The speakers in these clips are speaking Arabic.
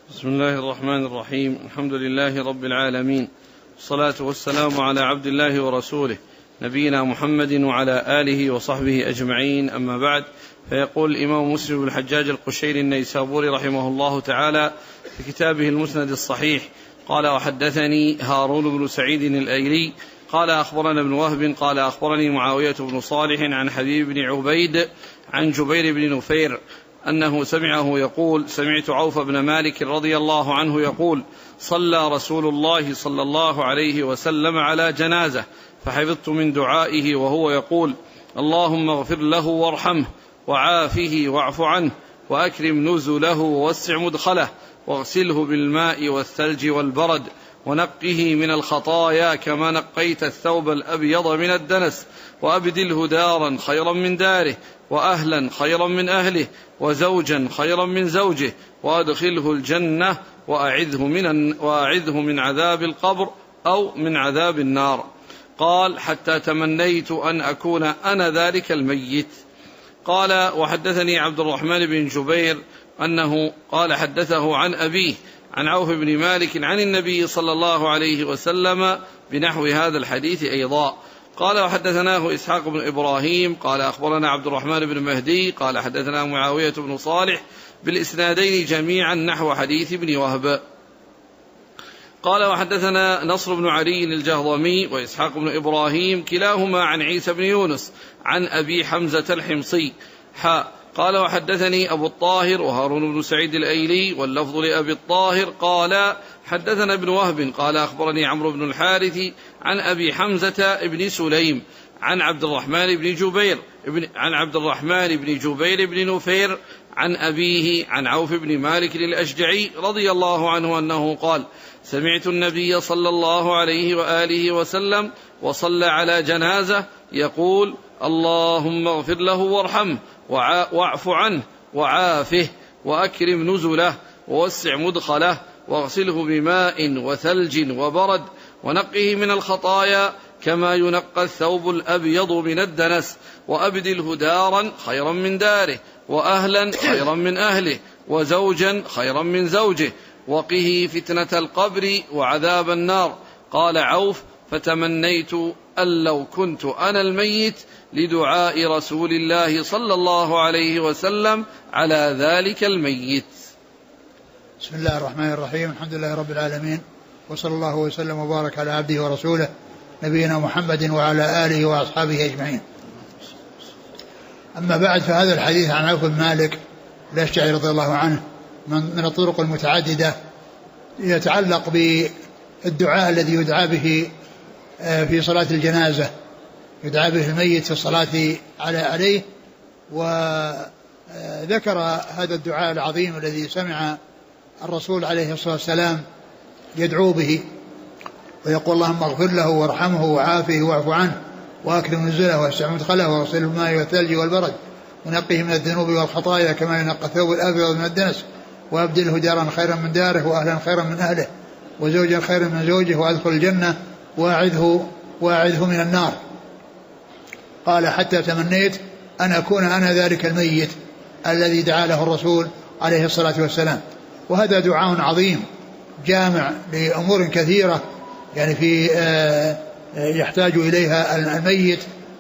بسم الله الرحمن الرحيم. الحمد لله رب العالمين، والصلاة والسلام على عبد الله ورسوله نبينا محمد وعلى آله وصحبه أجمعين، أما بعد. فيقول الإمام مسلم بن الحجاج القشيري النيسابوري رحمه الله تعالى في كتابه المسند الصحيح قال: وحدثني هارون بن سعيد الأيلي قال: أخبرنا ابن وهب قال: أخبرني معاوية بن صالح عن حبيب بن عبيد عن جبير بن نفير أنه سمعه يقول: سمعت عوف بن مالك رضي الله عنه يقول: صلى رسول الله صلى الله عليه وسلم على جنازة، فحفظت من دعائه وهو يقول: اللهم اغفر له وارحمه وعافه واعف عنه وأكرم نزله ووسع مدخله واغسله بالماء والثلج والبرد ونقه من الخطايا كما نقيت الثوب الأبيض من الدنس، وأبدله دارا خيرا من داره، وأهلا خيرا من أهله، وزوجا خيرا من زوجه، وأدخله الجنة وأعذه من عذاب القبر أو من عذاب النار. قال: حتى تمنيت أن أكون أنا ذلك الميت. قال: وحدثني عبد الرحمن بن جبير أنه قال حدثه عن أبيه عن عوف بن مالك عن النبي صلى الله عليه وسلم بنحو هذا الحديث أيضا. قال: وحدثناه إسحاق بن إبراهيم قال: أخبرنا عبد الرحمن بن مهدي قال: حدثنا معاوية بن صالح بالإسنادين جميعا نحو حديث ابن وهب. قال: وحدثنا نصر بن علي الجهضمي وإسحاق بن إبراهيم كلاهما عن عيسى بن يونس عن أبي حمزة الحمصي قال: وحدثني أبو الطاهر وهارون بن سعيد الأيلي واللفظ لأبي الطاهر قال: حدثنا ابن وهب قال: أخبرني عمرو بن الحارث عن أبي حمزة ابن سليم عن عبد الرحمن بن جبير بن نفير عن أبيه عن عوف بن مالك الأشجعي رضي الله عنه أنه قال: سمعت النبي صلى الله عليه وآله وسلم وصلى على جنازة يقول: اللهم اغفر له وارحمه واعف عنه وعافه وأكرم نزله ووسع مدخله واغسله بماء وثلج وبرد ونقه من الخطايا كما ينقى الثوب الأبيض من الدنس، وأبدله دارا خيرا من داره، وأهلا خيرا من أهله، وزوجا خيرا من زوجه، وقه فتنة القبر وعذاب النار. قال عوف: فتمنيت أن لو كنت أنا الميت لدعاء رسول الله صلى الله عليه وسلم على ذلك الميت. بسم الله الرحمن الرحيم. الحمد لله رب العالمين، وصلى الله وسلم وبارك على عبده ورسوله نبينا محمد وعلى آله وأصحابه أجمعين. أما بعد، فهذا الحديث عن عوف بن مالك الأشجعي رضي الله عنه من الطرق المتعددة يتعلق بالدعاء الذي يدعى به في صلاة الجنازة، يدعى به الميت في الصلاة عليه. وذكر هذا الدعاء العظيم الذي سمع الرسول عليه الصلاة والسلام يدعو به ويقول: اللهم اغفر له وارحمه وعافه واعف عنه وأكرم نزله واسع مدخله واغسله بالماء والثلج والبرد ونقه من الذنوب والخطايا كما ينقى الثوب الأبيض من الدنس، وأبدله دارا خيرا من داره، وأهلا خيرا من أهله، وزوجا خيرا من زوجه، وأدخل الجنة وأعذه من النار. قال: حتى تمنيت أن أكون أنا ذلك الميت الذي دعا له الرسول عليه الصلاة والسلام. وهذا دعاء عظيم جامع لأمور كثيرة يعني في يحتاج إليها الميت،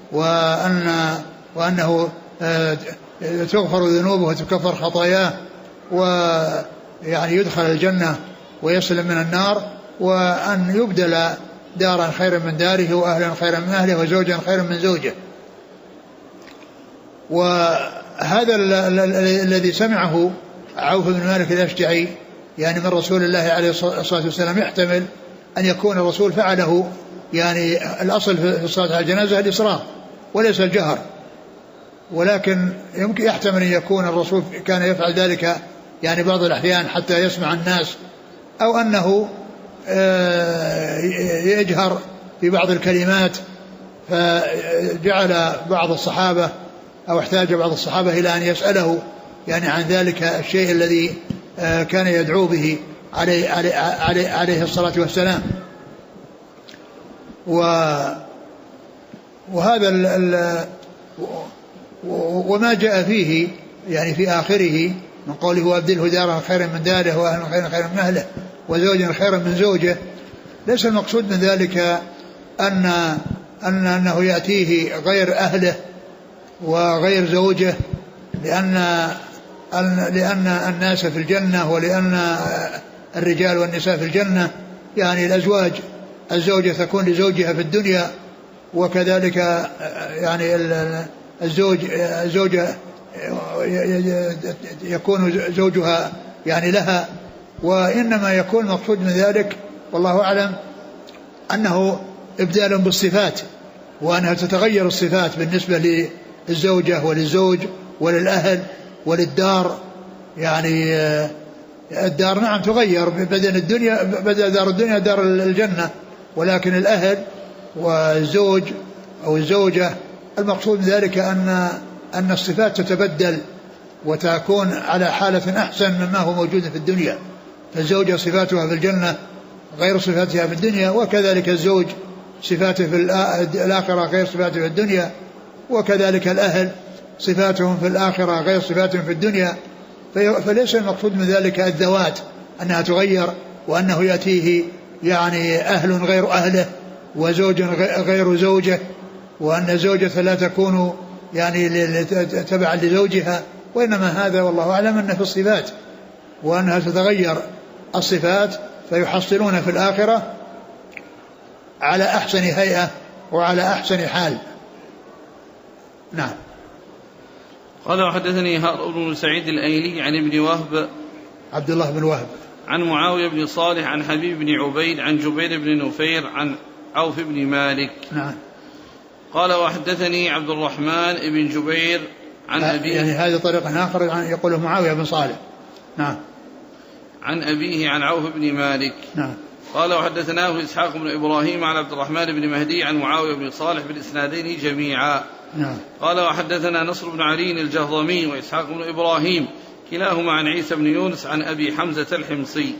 وأنه تغفر ذنوبه وتكفر خطاياه، ويعني يدخل الجنة ويسلم من النار، وأن يبدل دارا خيرا من داره، وأهلا خيرا من أهله، وزوجا خيرا من زوجه. وهذا الذي سمعه عوف بن مالك الأشجعي يعني من رسول الله عليه الصلاة والسلام يحتمل أن يكون الرسول فعله، يعني الأصل في الصلاة على الجنازة الإصرار وليس الجهر، ولكن يمكن يحتمل أن يكون الرسول كان يفعل ذلك يعني بعض الأحيان حتى يسمع الناس، أو أنه يجهر في بعض الكلمات، فجعل بعض الصحابة أو احتاج بعض الصحابة إلى أن يسأله يعني عن ذلك الشيء الذي كان يدعو به عليه الصلاة والسلام. وهذا وما جاء فيه يعني في آخره من قوله وأبدله دارا خيرا من داره وأهلا خيرا من أهله وزوجا خيرا من زوجه. ليس المقصود من ذلك أنه يأتيه غير أهله وغير زوجه، لأن الناس في الجنة، ولأن الرجال والنساء في الجنة، يعني الأزواج الزوجة تكون لزوجها في الدنيا، وكذلك يعني الزوجة يكون زوجها يعني لها. وإنما يكون مقصود من ذلك والله أعلم أنه إبدال بالصفات، وأنها تتغير الصفات بالنسبة للزوجة وللزوج وللأهل وللدار. يعني الدار نعم تغير، بدل دار الدنيا دار الجنة، ولكن الأهل والزوج أو الزوجة المقصود من ذلك أن الصفات تتبدل وتكون على حالة أحسن مما هو موجود في الدنيا. فالزوجة صفاتها في الجنة غير صفاتها في الدنيا، وكذلك الزوج صفاته في الآخرة غير صفاته في الدنيا، وكذلك الأهل صفاتهم في الآخرة غير صفاتهم في الدنيا. فليس المقصود من ذلك الذوات أنها تغير، وأنه يأتيه يعني أهل غير أهله وزوج غير زوجه، وأن زوجة لا تكون يعني تبعا لزوجها، وإنما هذا والله أعلم أنه في الصفات، وأنها تتغير الصفات فيحصلون في الآخرة على أحسن هيئة وعلى أحسن حال. نعم. قال وحدثني هارون بن سعيد الأيلي عن ابن وهب عبد الله بن وهب عن معاوية بن صالح عن حبيب بن عبيد عن جبير بن نفير عن عوف بن مالك. نعم. قال وحدثني عبد الرحمن بن جبير عن أبيه، يعني هذا طريق آخر يقوله معاوية بن صالح. نعم. عن أبيه عن عوف بن مالك. نعم. قال وحدثناه إسحاق بن إبراهيم عن عبد الرحمن بن مهدي عن معاوية بن صالح بالإسنادين جميعا. نعم. قال وحدثنا نصر بن علي الجهضمي وإسحاق بن إبراهيم كلاهما عن عيسى بن يونس عن أبي حمزة الحمصي.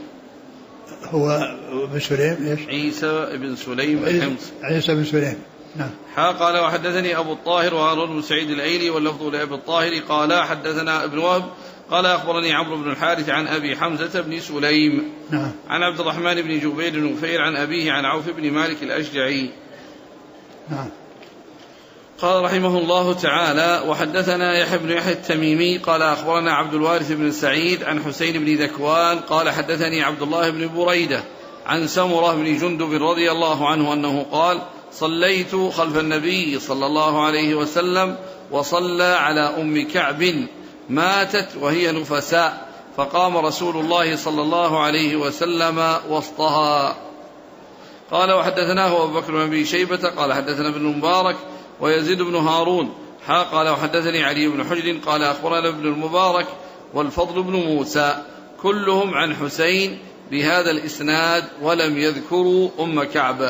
هو بن سليم إيش؟ عيسى بن سليم الحمصي. عيسى بن سليم. نعم. قال وحدثني أبو الطاهر وهارون بن سعيد الأيلي واللفظ لأبي الطاهر قال حدثنا ابن وهب قال أخبرني عمرو بن الحارث عن أبي حمزة بن سليم. نعم. عن عبد الرحمن بن جبير بن نفير عن أبيه عن عوف بن مالك الأشجعي. نعم. قال رحمه الله تعالى وحدثنا يحيى بن يحيى التميمي قال أخبرنا عبد الوارث بن سعيد عن حسين بن ذكوان قال حدثني عبد الله بن بريدة عن سمرة بن جندب رضي الله عنه أنه قال صليت خلف النبي صلى الله عليه وسلم وصلى على أم كعب ماتت وهي نفساء، فقام رسول الله صلى الله عليه وسلم وسطها. قال وحدثناه أبو بكر بن أبي شيبة قال حدثنا ابن المبارك ويزيد بن هارون قال وحدثني علي بن حجر قال أخبرنا ابن المبارك والفضل بن موسى كلهم عن حسين بهذا الإسناد ولم يذكروا أم كعب.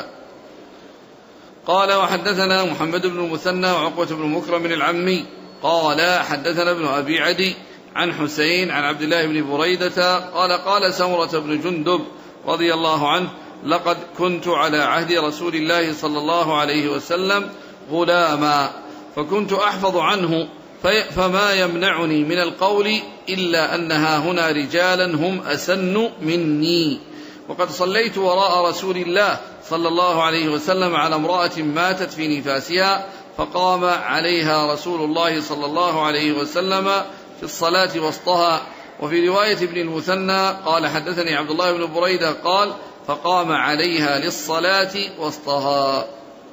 قال وحدثنا محمد بن المثنى وعقبة بن مكرم العمي قال حدثنا ابن أبي عدي عن حسين عن عبد الله بن بريدة قال قال سمرة بن جندب رضي الله عنه لقد كنت على عهد رسول الله صلى الله عليه وسلم غلاما فكنت أحفظ عنه فما يمنعني من القول إلا أنها هنا رجالا هم أسن مني، وقد صليت وراء رسول الله صلى الله عليه وسلم على امرأة ماتت في نفاسها فقام عليها رسول الله صلى الله عليه وسلم في الصلاة وسطها. وفي رواية ابن المثنى قال حدثني عبد الله بن بريدة قال فقام عليها للصلاة وسطها.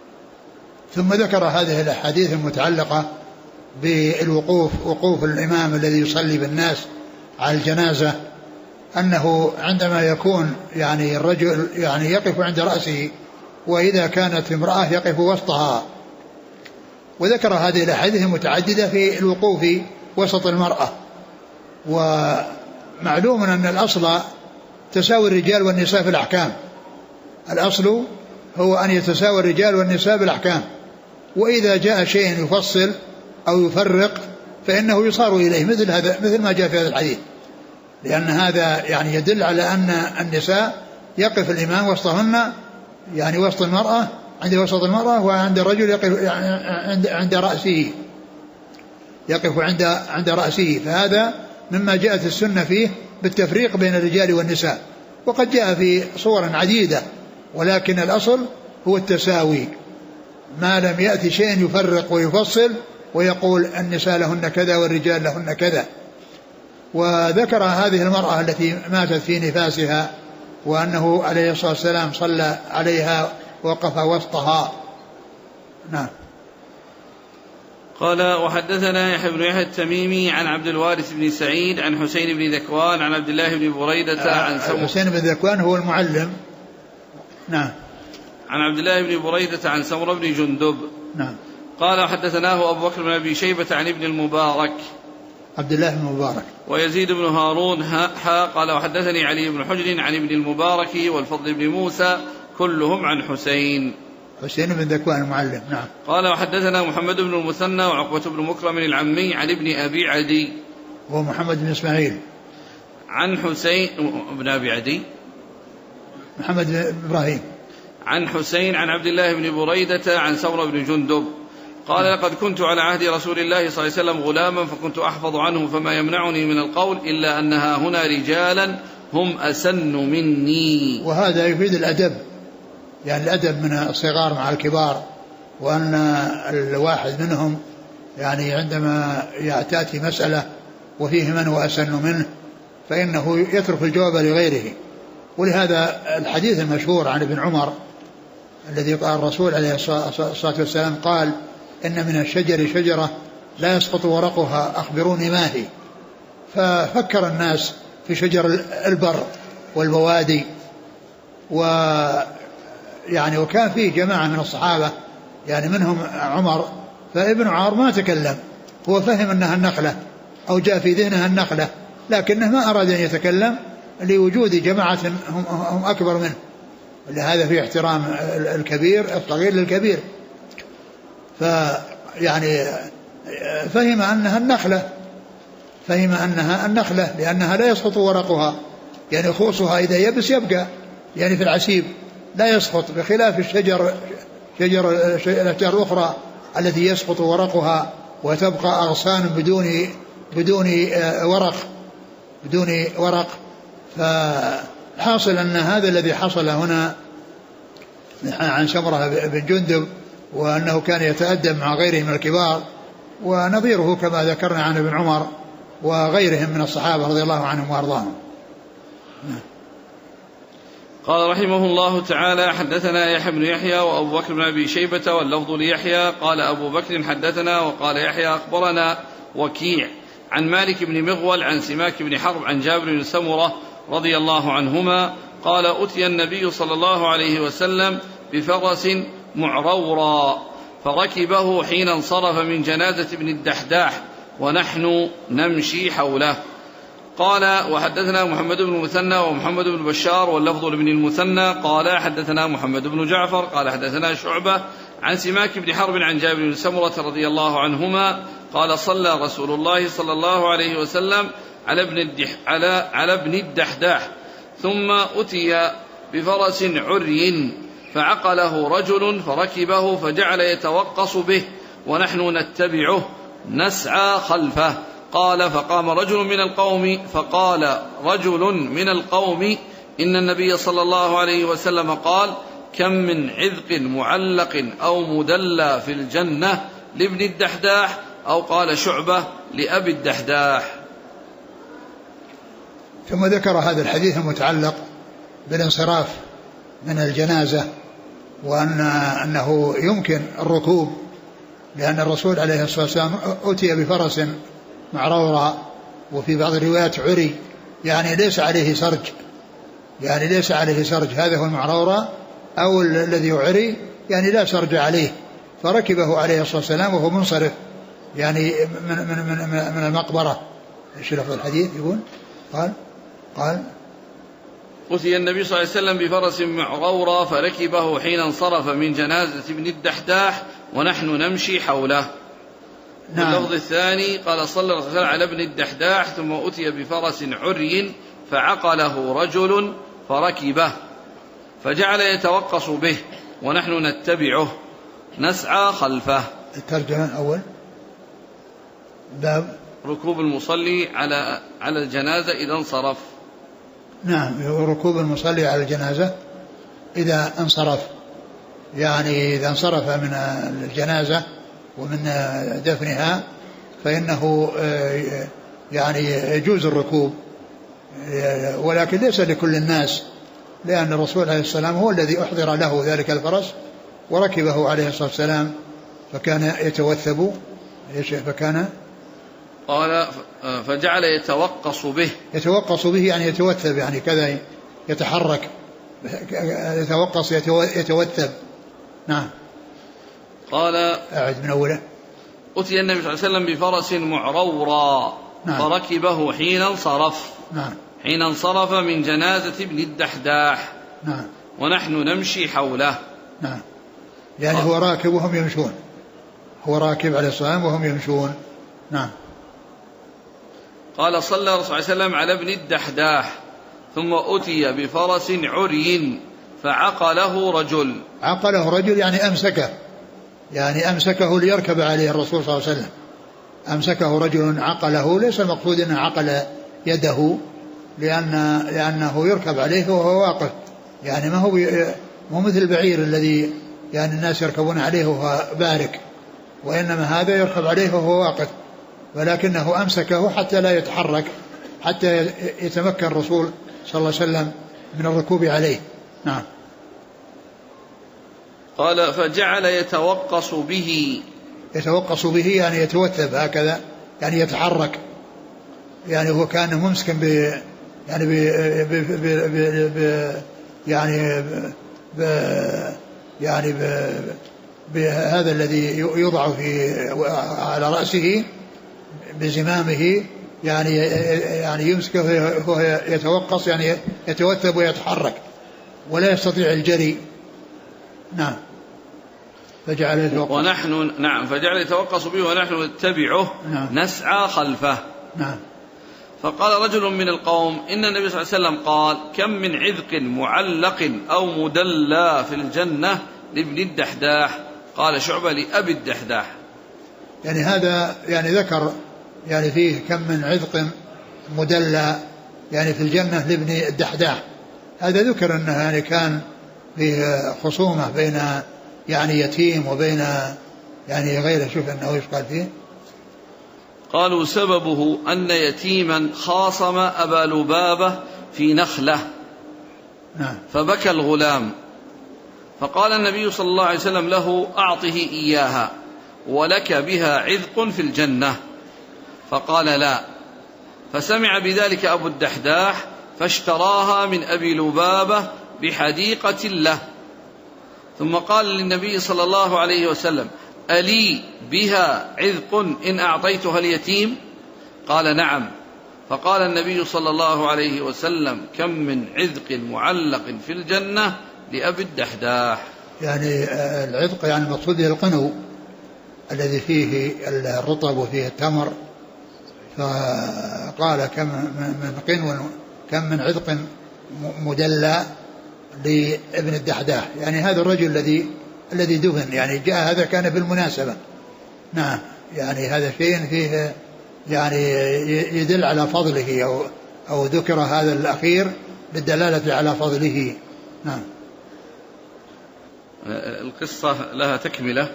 ثم ذكر هذه الأحاديث المتعلقة وقوف الإمام الذي يصلي بالناس على الجنازة، أنه عندما يكون يعني الرجل يعني يقف عند رأسه، وإذا كانت امرأة يقف وسطها. وذكر هذه الأحاديث المتعددة في الوقوف وسط المرأة. ومعلوم أن الأصل تساوي الرجال والنساء في الأحكام، الأصل هو أن يتساوي الرجال والنساء بالأحكام، وإذا جاء شيء يفصل أو يفرق فإنه يصار إليه مثل هذا، مثل ما جاء في هذا الحديث، لأن هذا يعني يدل على أن النساء يقف الإمام وسطهن، يعني وسط المرأة، عند وسط المرأة، وعند الرجل يقف عند رأسه، يقف عند رأسه. فهذا مما جاءت السنة فيه بالتفريق بين الرجال والنساء، وقد جاء في صور عديدة، ولكن الأصل هو التساوي، ما لم يأتي شيء يفرق ويفصل ويقول النساء لهن كذا والرجال لهن كذا. وذكر هذه المرأة التي ماتت في نفاسها وأنه عليه الصلاة والسلام صلى عليها وقف وسطها. نعم. قال وحدثنا يحيى بن يحيى التميمي عن عبد الوارث بن سعيد عن حسين بن ذكوان عن عبد الله بن بريدة عن حسين بن ذكوان هو المعلم. نعم. عن عبد الله بن بريدة عن سمرة بن جندب. نعم. قال وحدثناه أبو بكر بن أبي شيبة عن ابن المبارك عبد الله بن المبارك ويزيد بن هارون قال وحدثني علي بن حجر عن ابن المبارك والفضل بن موسى كلهم عن حسين بن ذكوان المعلم. نعم. قال وحدثنا محمد بن المثنى وعقبة بن مكرم العمي عن ابن أبي عدي هو محمد بن إسماعيل عن حسين بن أبي عدي محمد بن إبراهيم عن حسين عن عبد الله بن بريدة عن سمرة بن جندب قال لقد كنت على عهد رسول الله صلى الله عليه وسلم غلاما فكنت أحفظ عنه فما يمنعني من القول إلا أنها هنا رجالا هم أسن مني. وهذا يفيد الأدب، يعني الأدب من الصغار مع الكبار، وأن الواحد منهم يعني عندما تأتي مسألة وفيه من هو أسن منه فإنه يترك الجواب لغيره. ولهذا الحديث المشهور عن ابن عمر الذي قال الرسول عليه الصلاة والسلام قال إن من الشجر شجرة لا يسقط ورقها أخبروني ما هي. ففكر الناس في شجر البر والبوادي، ويعني وكان فيه جماعة من الصحابة يعني منهم عمر، فابن عمر ما تكلم، هو فهم أنها النخلة أو جاء في ذهنها النخلة، لكنه ما أراد أن يتكلم لوجود جماعة هم أكبر منه، لهذا في احترام الكبير الصغير للكبير. فيعني فهم أنها النخلة لأنها لا يسقط ورقها، يعني خوصها إذا يبس يبقى يعني في العسيب لا يسقط، بخلاف الأشجار الأخرى التي يسقط ورقها وتبقى أغصان بدون ورق. فحاصل أن هذا الذي حصل هنا عن سمرة بن جندب وأنه كان يتأدب مع غيره من الكبار، ونظيره كما ذكرنا عن ابن عمر وغيرهم من الصحابة رضي الله عنهم وأرضاهم. قال رحمه الله تعالى حدثنا يحيى بن يحيى وأبو بكر بن أبي شيبة واللفظ ليحيى قال أبو بكر حدثنا وقال يحيى أخبرنا وكيع عن مالك بن مغول عن سماك بن حرب عن جابر بن سمرة رضي الله عنهما قال أتي النبي صلى الله عليه وسلم بفرس معرورا فركبه حين انصرف من جنازة ابن الدحداح ونحن نمشي حوله. قال وحدثنا محمد بن المثنى ومحمد بن بشار واللفظ لابن المثنى قال حدثنا محمد بن جعفر قال حدثنا شعبة عن سماك بن حرب عن جابر بن سمرة رضي الله عنهما قال صلى رسول الله صلى الله عليه وسلم على ابن الدحداح ثم أتي بفرس عري فعقله رجل فركبه فجعل يتوقص به ونحن نتبعه نسعى خلفه. قال فقام رجل من القوم إن النبي صلى الله عليه وسلم قال كم من عذق معلق أو مدلى في الجنة لابن الدحداح أو قال شعبة لأبي الدحداح. ثم ذكر هذا الحديث المتعلق بالانصراف من الجنازة وأنه يمكن الركوب، لأن الرسول عليه الصلاة والسلام أتي بفرس معرورة وفي بعض الروايات عري، يعني ليس عليه سرج، هذا هو المعرورة أو الذي عري يعني لا سرج عليه، فركبه عليه الصلاة والسلام وهو منصرف يعني من المقبرة. ايش لفظ الحديث يقول؟ قال أتي النبي صلى الله عليه وسلم بفرس معرورة فركبه حين انصرف من جنازة ابن الدحداح ونحن نمشي حوله. نعم. اللفظ الثاني قال صلى الله عليه وسلم على ابن الدحداح ثم أتي بفرس عري فعقله رجل فركبه فجعل يتوقص به ونحن نتبعه نسعى خلفه. الترجمة الأول باب ركوب المصلي على الجنازة إذا انصرف. نعم، ركوب المصلي على الجنازة إذا انصرف، يعني إذا انصرف من الجنازة ومن دفنها فإنه يعني يجوز الركوب، ولكن ليس لكل الناس، لأن الرسول عليه السلام هو الذي أحضر له ذلك الفرس وركبه عليه الصلاة والسلام فكان يتوثب. فكان قال فجعل يتوقص به. يتوقص به يعني يتوثب، يعني كذا يتحرك، يتوقص يتوثب. نعم. قال أعد من أوله. أتي النبي صلى الله عليه وسلم بفرس معرورا. نعم. فركبه حين انصرف. نعم. حين انصرف من جنازة ابن الدحداح. نعم. ونحن نمشي حوله. نعم، يعني هو راكب وهم يمشون، هو راكب عليه الصلاة وهم يمشون. نعم. قال صلى الرسول صلى الله عليه وسلم على ابن الدحداح ثم أتي بفرس عري فعقله رجل. عقله رجل يعني أمسكه، يعني أمسكه ليركب عليه الرسول صلى الله عليه وسلم. أمسكه رجل عقله، ليس المقصود أنه عقل يده، لأنه يركب عليه وهو واقف، يعني ما هو مثل البعير الذي يعني الناس يركبون عليه وهو بارك، وإنما هذا يركب عليه وهو واقف، ولكنه أمسكه حتى لا يتحرك، حتى يتمكن الرسول صلى الله عليه وسلم من الركوب عليه. نعم. قال فجعل يتوقص به. يتوقص به يعني يتوثب هكذا، يعني يتحرك، يعني هو كان ممسكا يعني بهذا الذي يوضع على رأسه بزمامه، يعني يمسكه وهو يتوقص، يعني يتوثب ويتحرك ولا يستطيع الجري. نعم. فجعل يتوقص فجعل يتوقص به ونحن نتبعه. نعم. نسعى خلفه. نعم. فقال رجل من القوم إن النبي صلى الله عليه وسلم قال كم من عذق معلق أو مدلى في الجنة لابن الدحداح. قال شعبة لأبي الدحداح. يعني هذا يعني ذكر يعني فيه كم من عذق مدلى يعني في الجنة لابن الدحداح. هذا ذكر أنه يعني كان فيه خصومة بين يعني يتيم وبين يعني غيره. شوف أنه إيش قال فيه. قالوا سببه أن يتيما خاصم أبا لبابة في نخلة. نعم. فبكى الغلام فقال النبي صلى الله عليه وسلم له أعطه إياها ولك بها عذق في الجنة. فقال لا. فسمع بذلك أبو الدحداح فاشتراها من أبي لبابة بحديقة له. ثم قال للنبي صلى الله عليه وسلم ألي بها عذق إن أعطيتها اليتيم؟ قال نعم. فقال النبي صلى الله عليه وسلم كم من عذق معلق في الجنة لأبي الدحداح. يعني العذق يعني المقصود القنو الذي فيه الرطب وفيه التمر. فقال كم من قنو كم من عذق مدلى لابن الدحداح، يعني هذا الرجل الذي دفن، يعني جاء هذا كان بالمناسبة. نعم. يعني هذا شيء فيه يعني يدل على فضله أو ذكر هذا الأخير بالدلالة على فضله. نعم. القصة لها تكملة.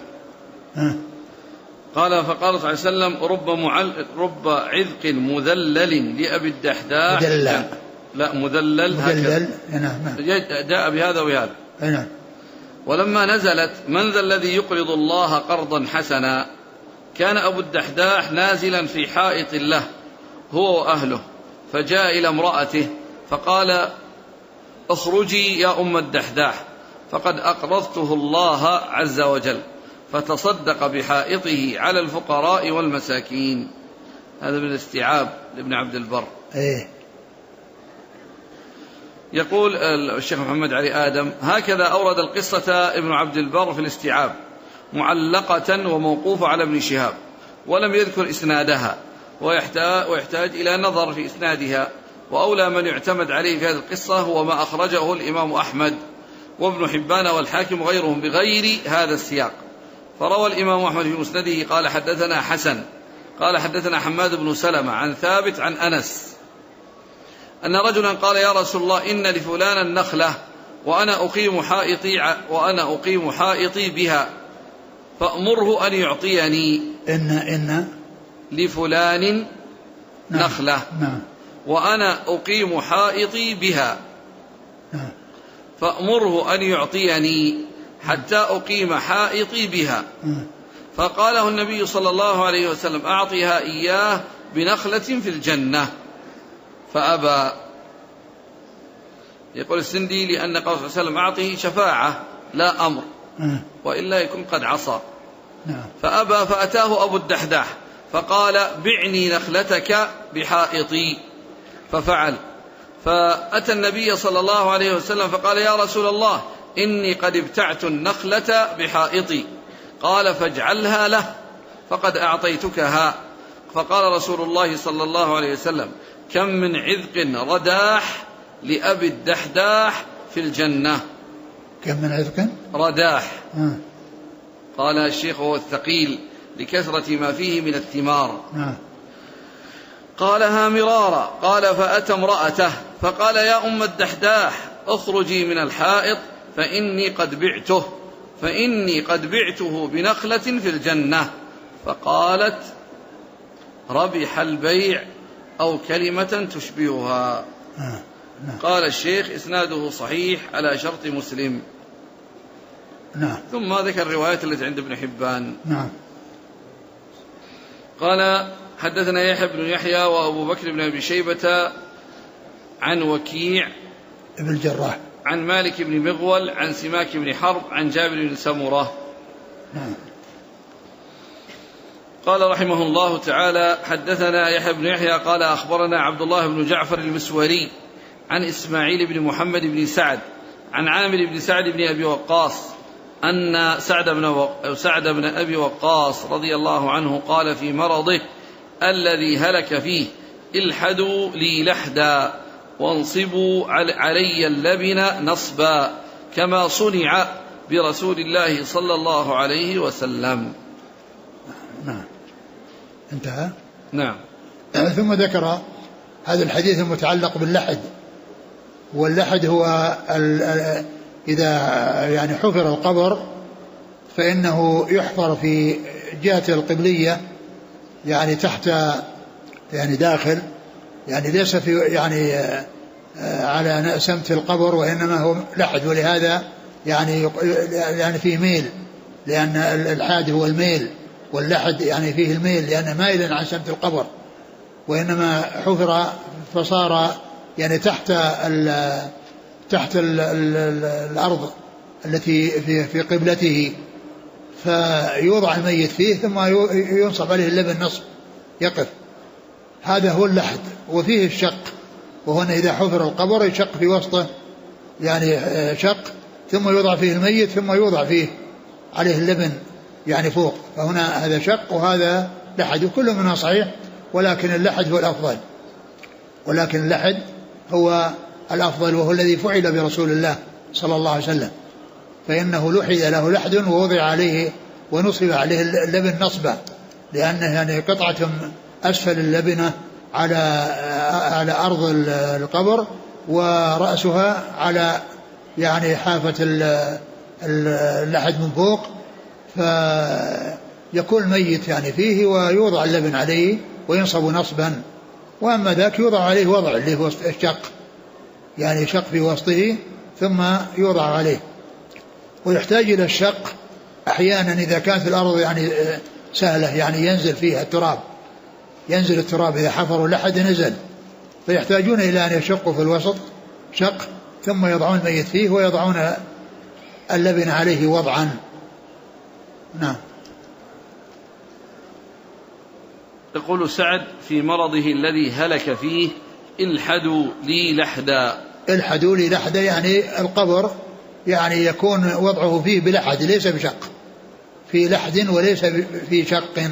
قال فقال صلى الله عليه وسلم رب عذق مذلل لأبي الدحداح. مذلل جاء بهذا وهذا. نعم. ولما نزلت من ذا الذي يقرض الله قرضا حسنا كان أبو الدحداح نازلا في حائط له هو وأهله، فجاء إلى امرأته فقال اخرجي يا أم الدحداح فقد أقرضته الله عز وجل، فتصدق بحائطه على الفقراء والمساكين. هذا من الاستيعاب لابن عبد البر. يقول الشيخ محمد علي آدم هكذا أورد القصة ابن عبد البر في الاستيعاب معلقة وموقوفة على ابن شهاب، ولم يذكر إسنادها، ويحتاج إلى نظر في إسنادها، وأولى من يعتمد عليه في هذه القصة هو ما أخرجه الإمام أحمد وابن حبان والحاكم وغيرهم بغير هذا السياق. فروى الإمام أحمد في مسنده قال حدثنا حسن قال حدثنا حماد بن سلمة عن ثابت عن أنس أن رجلا قال يا رسول الله إن لفلانا النخلة وأنا أقيم حائطي بها فأمره أن يعطيني. إن لفلان نخلة وأنا أقيم حائطي بها فأمره أن يعطيني حتى أقيم حائطي بها. فقاله النبي صلى الله عليه وسلم أعطيها إياه بنخلة في الجنة فأبى. يقول السندي لأن قال صلى الله عليه وسلم أعطيه شفاعة لا أمر وإلا يكون قد عصى فأبى. فأتاه أبو الدحداح فقال بعني نخلتك بحائطي ففعل. فأتى النبي صلى الله عليه وسلم فقال يا رسول الله إني قد ابتعت النخلة بحائطي. قال فاجعلها له فقد أعطيتكها. فقال رسول الله صلى الله عليه وسلم كم من عذق رداح لأبي الدحداح في الجنة. كم من عذق رداح قال الشيخ هو الثقيل لكثرة ما فيه من الثمار. قالها مرارا. قال فأتى امرأته فقال يا أم الدحداح اخرجي من الحائط فإني قد بعته بنخلة في الجنة. فقالت ربح البيع أو كلمة تشبهها. قال الشيخ إسناده صحيح على شرط مسلم. ثم ذكر الروايات التي عند ابن حبان. قال حدثنا يحيى بن يحيى وأبو بكر بن أبي شيبة عن وكيع ابن الجراح عن مالك بن مغول عن سماك بن حرب عن جابر بن سمرة. قال رحمه الله تعالى حدثنا يحيى بن يحيى قال أخبرنا عبد الله بن جعفر المسوري عن إسماعيل بن محمد بن سعد عن عامر بن سعد بن أبي وقاص أن سعد بن أبي وقاص رضي الله عنه قال في مرضه الذي هلك فيه الحدوا لي لحدا وانصبوا علي اللبن نصبا كما صنع برسول الله صلى الله عليه وسلم. انتهى. ثم ذكر هذا الحديث المتعلق باللحد. واللحد هو إذا يعني حفر القبر فإنه يحفر في جهة القبلية يعني تحت يعني داخل يعني ليس في يعني على سمت القبر وإنما هو لحد. ولهذا يعني فيه ميل لأن الحاد هو الميل واللحد يعني فيه الميل لأنه مائلا عن سمت القبر وإنما حفر فصار يعني تحت الأرض التي في قبلته فيوضع الميت فيه ثم ينصب عليه اللبن نصب يقف. هذا هو اللحد. وفيه الشق وهنا إذا حفر القبر يشق في وسطه يعني شق ثم يوضع فيه الميت ثم يوضع فيه عليه اللبن يعني فوق. فهنا هذا شق وهذا لحد وكل منها صحيح ولكن اللحد هو الأفضل. هو الأفضل وهو الذي فعل برسول الله صلى الله عليه وسلم فإنه لحد له لحد ووضع عليه ونصب عليه اللبن نصبا لأنه يعني قطعة أسفل اللبنة على أرض القبر ورأسها على يعني حافة اللحد من فوق فيكون الميت يعني فيه ويوضع اللبن عليه وينصب نصبا. وأما ذاك يوضع عليه وضع اللي هو الشق يعني شق في وسطه ثم يوضع عليه. ويحتاج إلى الشق أحيانا إذا كانت الأرض يعني سهلة يعني ينزل فيها التراب إذا حفروا لحد نزل فيحتاجون إلى أن يشقوا في الوسط شق ثم يضعون الميت فيه ويضعون اللبن عليه وضعا. يقول سعد في مرضه الذي هلك فيه الحدوا لي لحدا يعني القبر يعني يكون وضعه فيه بلحد ليس بشق في لحد وليس في شق.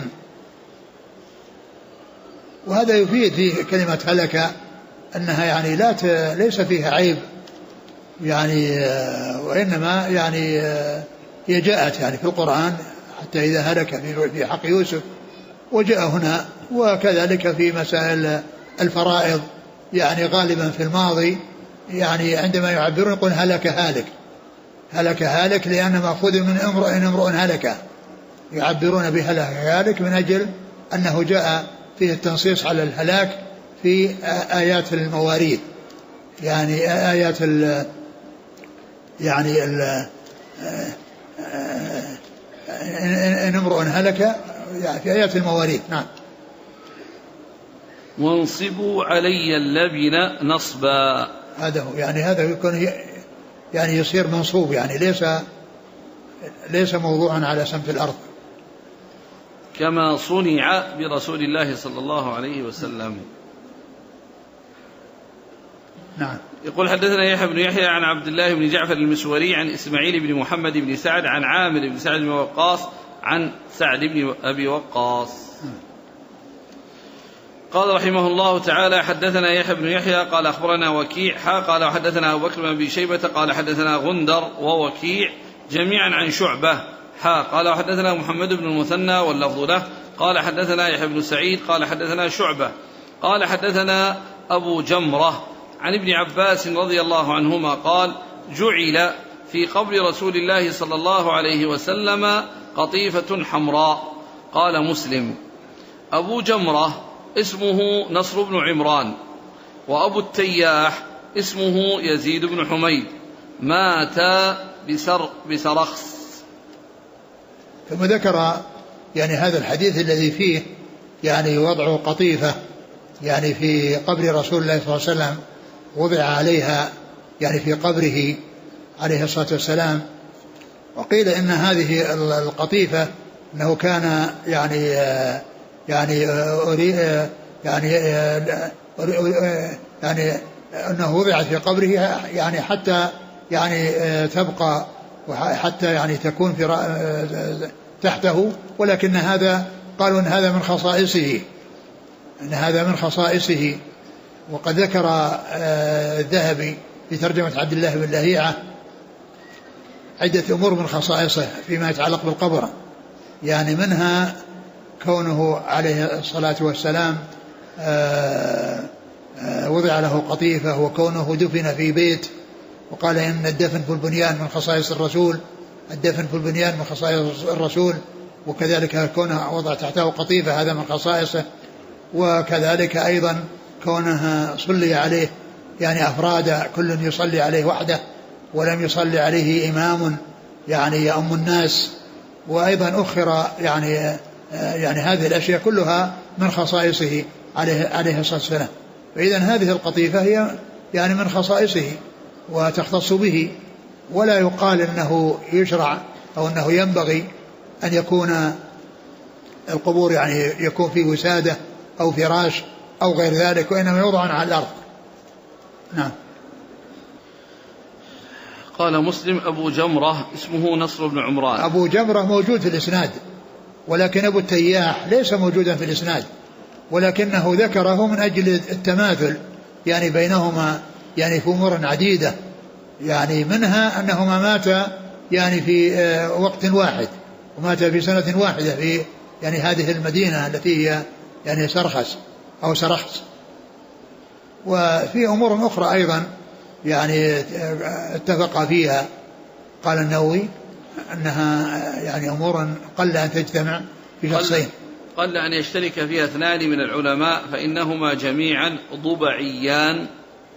وهذا يفيد في كلمة هلك أنها يعني ليس فيها عيب يعني وإنما يعني هي جاءت يعني في القرآن حتى إذا هلك في حق يوسف وجاء هنا. وكذلك في مسائل الفرائض يعني غالبا في الماضي يعني عندما يعبرون يقول هلك هالك، هلك هالك لأن مأخوذ من امرؤ هلك، يعبرون بهلك هالك من أجل أنه جاء فيه التنصيص على الهلاك في آيات المواريث، يعني آيات يعني إن امرؤ هلك يعني في آيات المواريث. نعم. وانصبوا علي اللبن نصبا، هذا هو يعني هذا يكون يعني يصير منصوب، يعني ليس موضوعا على سمت الأرض. كما صنع برسول الله صلى الله عليه وسلم. نعم. يقول حدثنا يحيى بن يحيى عن عبد الله بن جعفر المسوري عن إسماعيل بن محمد بن سعد عن عامر بن سعد بن وقاص عن سعد بن أبي وقاص قال رحمه الله تعالى حدثنا يحيى بن يحيى قال أخبرنا وكيع قال وحدثنا أبو بكر بن أبي شيبة قال حدثنا غندر ووكيع جميعا عن شعبة قال وحدثنا محمد بن المثنى واللفظ له قال حدثنا يحيى بن سعيد قال حدثنا شعبة قال حدثنا أبو جمرة عن ابن عباس رضي الله عنهما قال جعل في قبر رسول الله صلى الله عليه وسلم قطيفة حمراء. قال مسلم أبو جمرة اسمه نصر بن عمران، وأبو التياح اسمه يزيد بن حميد، مات بسرخس. ثم ذكر يعني هذا الحديث الذي فيه يعني وضع قطيفة يعني في قبر رسول الله صلى الله عليه وسلم، وضع عليها يعني في قبره عليه الصلاة والسلام. وقيل إن هذه القطيفة أنه كان يعني أنه وضع في قبره يعني حتى يعني تبقى وحتى يعني تكون في تحته، ولكن هذا قالوا إن هذا من خصائصه، إن هذا من خصائصه. وقد ذكر الذهبي في ترجمة عبد الله بن لهيعة عدة أمور من خصائصه فيما يتعلق بالقبر، يعني منها كونه عليه الصلاة والسلام وضع له قطيفة، وكونه دفن في بيت، وقال إن الدفن في البنيان من خصائص الرسول، الدفن في البنيان من خصائص الرسول، وكذلك كونه وضع تحته قطيفة هذا من خصائصه. وكذلك أيضا كونها صلي عليه يعني أفراد، كل يصلي عليه وحده ولم يصلي عليه إمام يعني يؤم الناس. وأيضا أخر يعني هذه الأشياء كلها من خصائصه عليه الصلاة والسلام. فإذا هذه القطيفة هي يعني من خصائصه وتختص به، ولا يقال أنه يشرع أو أنه ينبغي أن يكون القبور يعني يكون في وسادة أو فراش أو غير ذلك، وإنما يوضع على الأرض. نعم. قال مسلم أبو جمرة اسمه نصر بن عمران. أبو جمرة موجود في الإسناد، ولكن أبو التياح ليس موجودا في الإسناد، ولكنه ذكره من أجل التماثل يعني بينهما يعني في أمور عديدة، يعني منها أنهما مات يعني في وقت واحد، ومات في سنة واحدة في يعني هذه المدينة التي هي يعني سرخس أو سرخس. وفي أمور أخرى أيضا يعني اتفق فيها، قال النووي أنها يعني أمور قل أن تجتمع في شخصين، قل أن يشترك فيها اثنان من العلماء، فإنهما جميعا ضبعيان.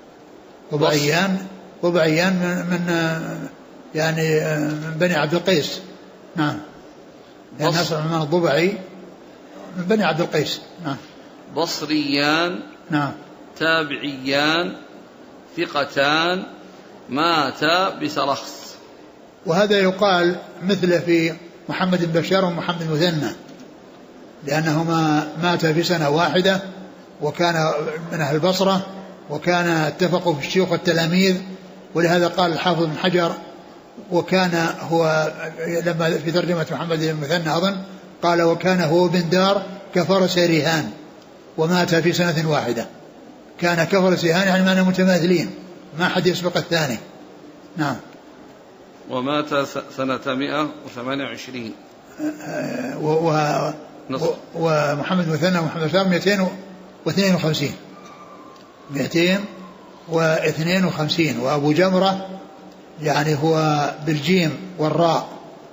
ضبعيان من يعني من بني عبد القيس. نعم. يعني نصر عمان الضبعي من بني عبد القيس. نعم. بصريان. نعم. تابعيان ثقتان ماتا بسرخس. وهذا يقال مثله في محمد بن بشار ومحمد المثنى، لأنهما ماتا في سنة واحدة، وكان من أهل البصرة، وكان اتفقوا في الشيوخ والتلاميذ. ولهذا قال الحافظ بن حجر وكان هو لما في ترجمة محمد بن المثنى أظن قال وكان هو بن دار كفرس رهان، ومات في سنة واحدة. كان كفرس رهان يعني معنى متماثلين، ما حد يسبق الثاني. نعم. ومات سنة 128. ومحمد مثنى ومحمد بشار 252. وأبو جمرة يعني هو بالجيم والراء،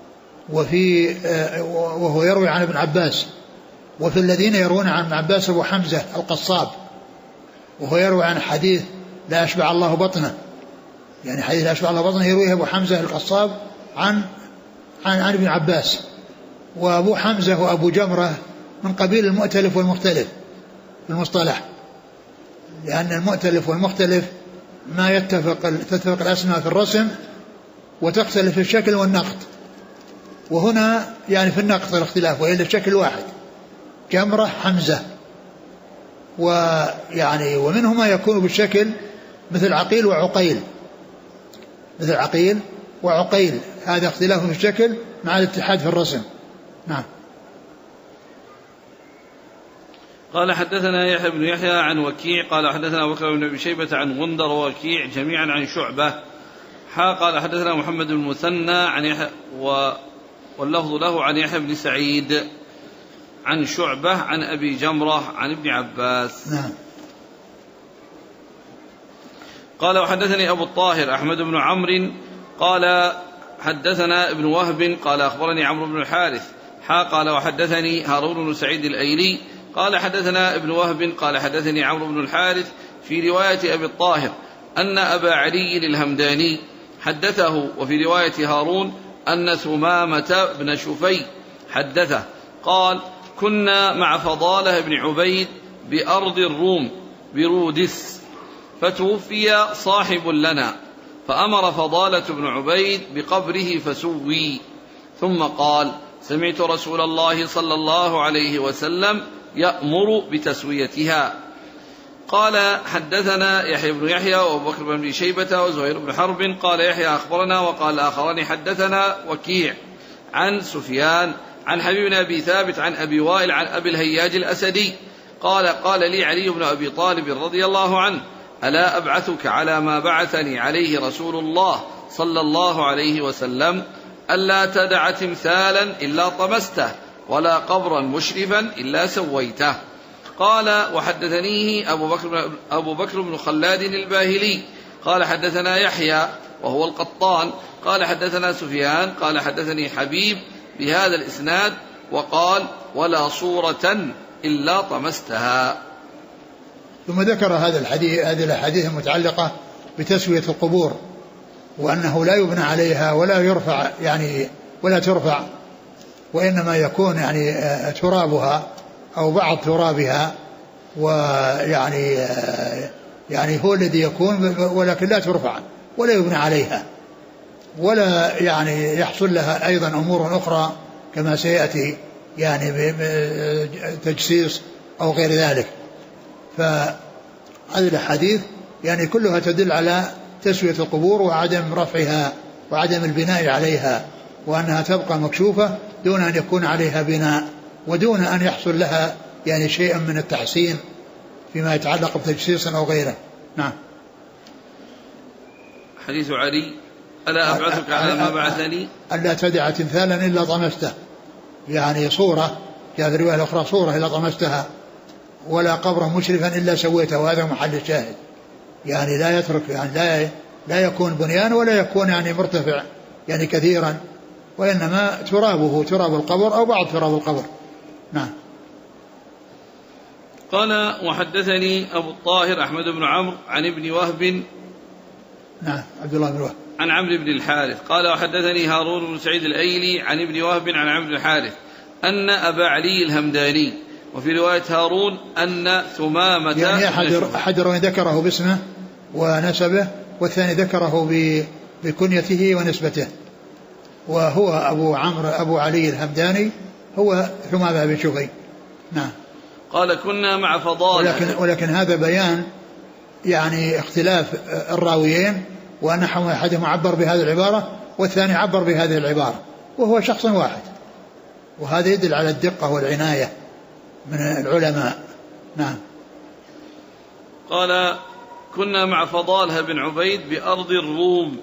وهو يروي عن ابن عباس. وفي الذين يروون عن ابن عباس أبو حمزة القصاب، وهو يروي عن حديث لا أشبع الله بطنه، يعني حديث لا أشبع الله بطنه يرويه أبو حمزة القصاب عن ابن عباس. وأبو حمزة وأبو جمرة من قبيل المؤتلف والمختلف في المصطلح، لأن المؤتلف والمختلف ما تتفق الأسماء في الرسم وتختلف في الشكل والنقط، وهنا يعني في النقط الاختلاف، وإلا الشكل واحد، جمرة حمزة. ويعني ومنهما يكون بالشكل مثل عقيل وعقيل، هذا اختلاف في الشكل مع الاتحاد في الرسم. نعم. قال حدثنا يحيى بن يحيى عن وكيع قال حدثنا أبو بكر بن أبي شيبة عن غندر ووكيع جميعا عن شعبة. قال حدثنا محمد بن المثنى عن يحيى واللفظ له عن يحيى بن سعيد عن شعبة عن أبي جمرة عن ابن عباس. نعم. قال وحدثني أبو الطاهر أحمد بن عمرو قال حدثنا ابن وهب قال أخبرني عمرو بن الحارث قال وحدثني هارون بن سعيد الأيلي قال حدثنا ابن وهب قال حدثني عمرو بن الحارث في رواية أبي الطاهر أن أبا علي الهمداني حدثه، وفي رواية هارون أن ثمامة بن شفي حدثه قال كنا مع فضالة بن عبيد بأرض الروم برودس، فتوفي صاحب لنا، فأمر فضالة بن عبيد بقبره فسوي، ثم قال سمعت رسول الله صلى الله عليه وسلم يأمر بتسويتها. قال حدثنا يحيى بن يحيى وأبو بكر بن شيبة وزهير بن حرب قال يحيى أخبرنا، وقال آخران حدثنا وكيع عن سفيان عن حبيب بن أبي ثابت عن أبي وائل عن أبي الهياج الأسدي قال لي علي بن أبي طالب رضي الله عنه ألا أبعثك على ما بعثني عليه رسول الله صلى الله عليه وسلم ألا تدع تمثالا إلا طمسته ولا قبرا مشرفا إلا سويته. قال وحدثنيه أبو بكر بن خلاد الباهلي قال حدثنا يحيى وهو القطان قال حدثنا سفيان قال حدثني حبيب بهذا الإسناد وقال ولا صورة إلا طمستها. ثم ذكر هذه الأحاديث المتعلقة بتسوية القبور، وأنه لا يبنى عليها ولا يرفع يعني ولا ترفع، وإنما يكون يعني ترابها أو بعض ترابها، ويعني يعني هو الذي يكون، ولكن لا ترفع ولا يبنى عليها، ولا يعني يحصل لها أيضا أمور أخرى كما سيأتي يعني تجسيس أو غير ذلك. فهذه الحديث يعني كلها تدل على تسوية القبور وعدم رفعها وعدم البناء عليها، وأنها تبقى مكشوفة دون أن يكون عليها بناء، ودون أن يحصل لها يعني شيء من التحسين فيما يتعلق بتجسيس أو غيره. نعم. حديث علي ألا أبعثك على ما بعثني ألا تدع تمثالا إلا طمسته، يعني صورة، جاء في الرواية الأخرى صورة إلا طمستها، ولا قبرا مشرفا إلا سويته، وهذا محل الشاهد، يعني لا يترك يعني لا يكون بنيان ولا يكون يعني مرتفع يعني كثيرا، وإنما ترابه تراب القبر أو بعض تراب القبر. نعم. قال وحدثني أبو الطاهر أحمد بن عمرو عن ابن وهب نعم عبد الله بن وهب عن عمرو بن الحارث قال وحدثني هارون بن سعيد الأيلي عن ابن وهب عن عمرو بن الحارث أن أبا علي الهمداني، وفي رواية هارون أن ثمامة يعني أحد ذكره باسمه ونسبه، والثاني ذكره بكنيته ونسبته، وهو أبو علي الهمداني هو ثمامة بن شفي. نعم. قال كنا مع فضالة، ولكن هذا بيان يعني اختلاف الراويين، وأن أحدهم عبر بهذه العبارة والثاني عبر بهذه العبارة، وهو شخص واحد، وهذا يدل على الدقة والعناية من العلماء. نعم. قال كنا مع فضالة بن عبيد بأرض الروم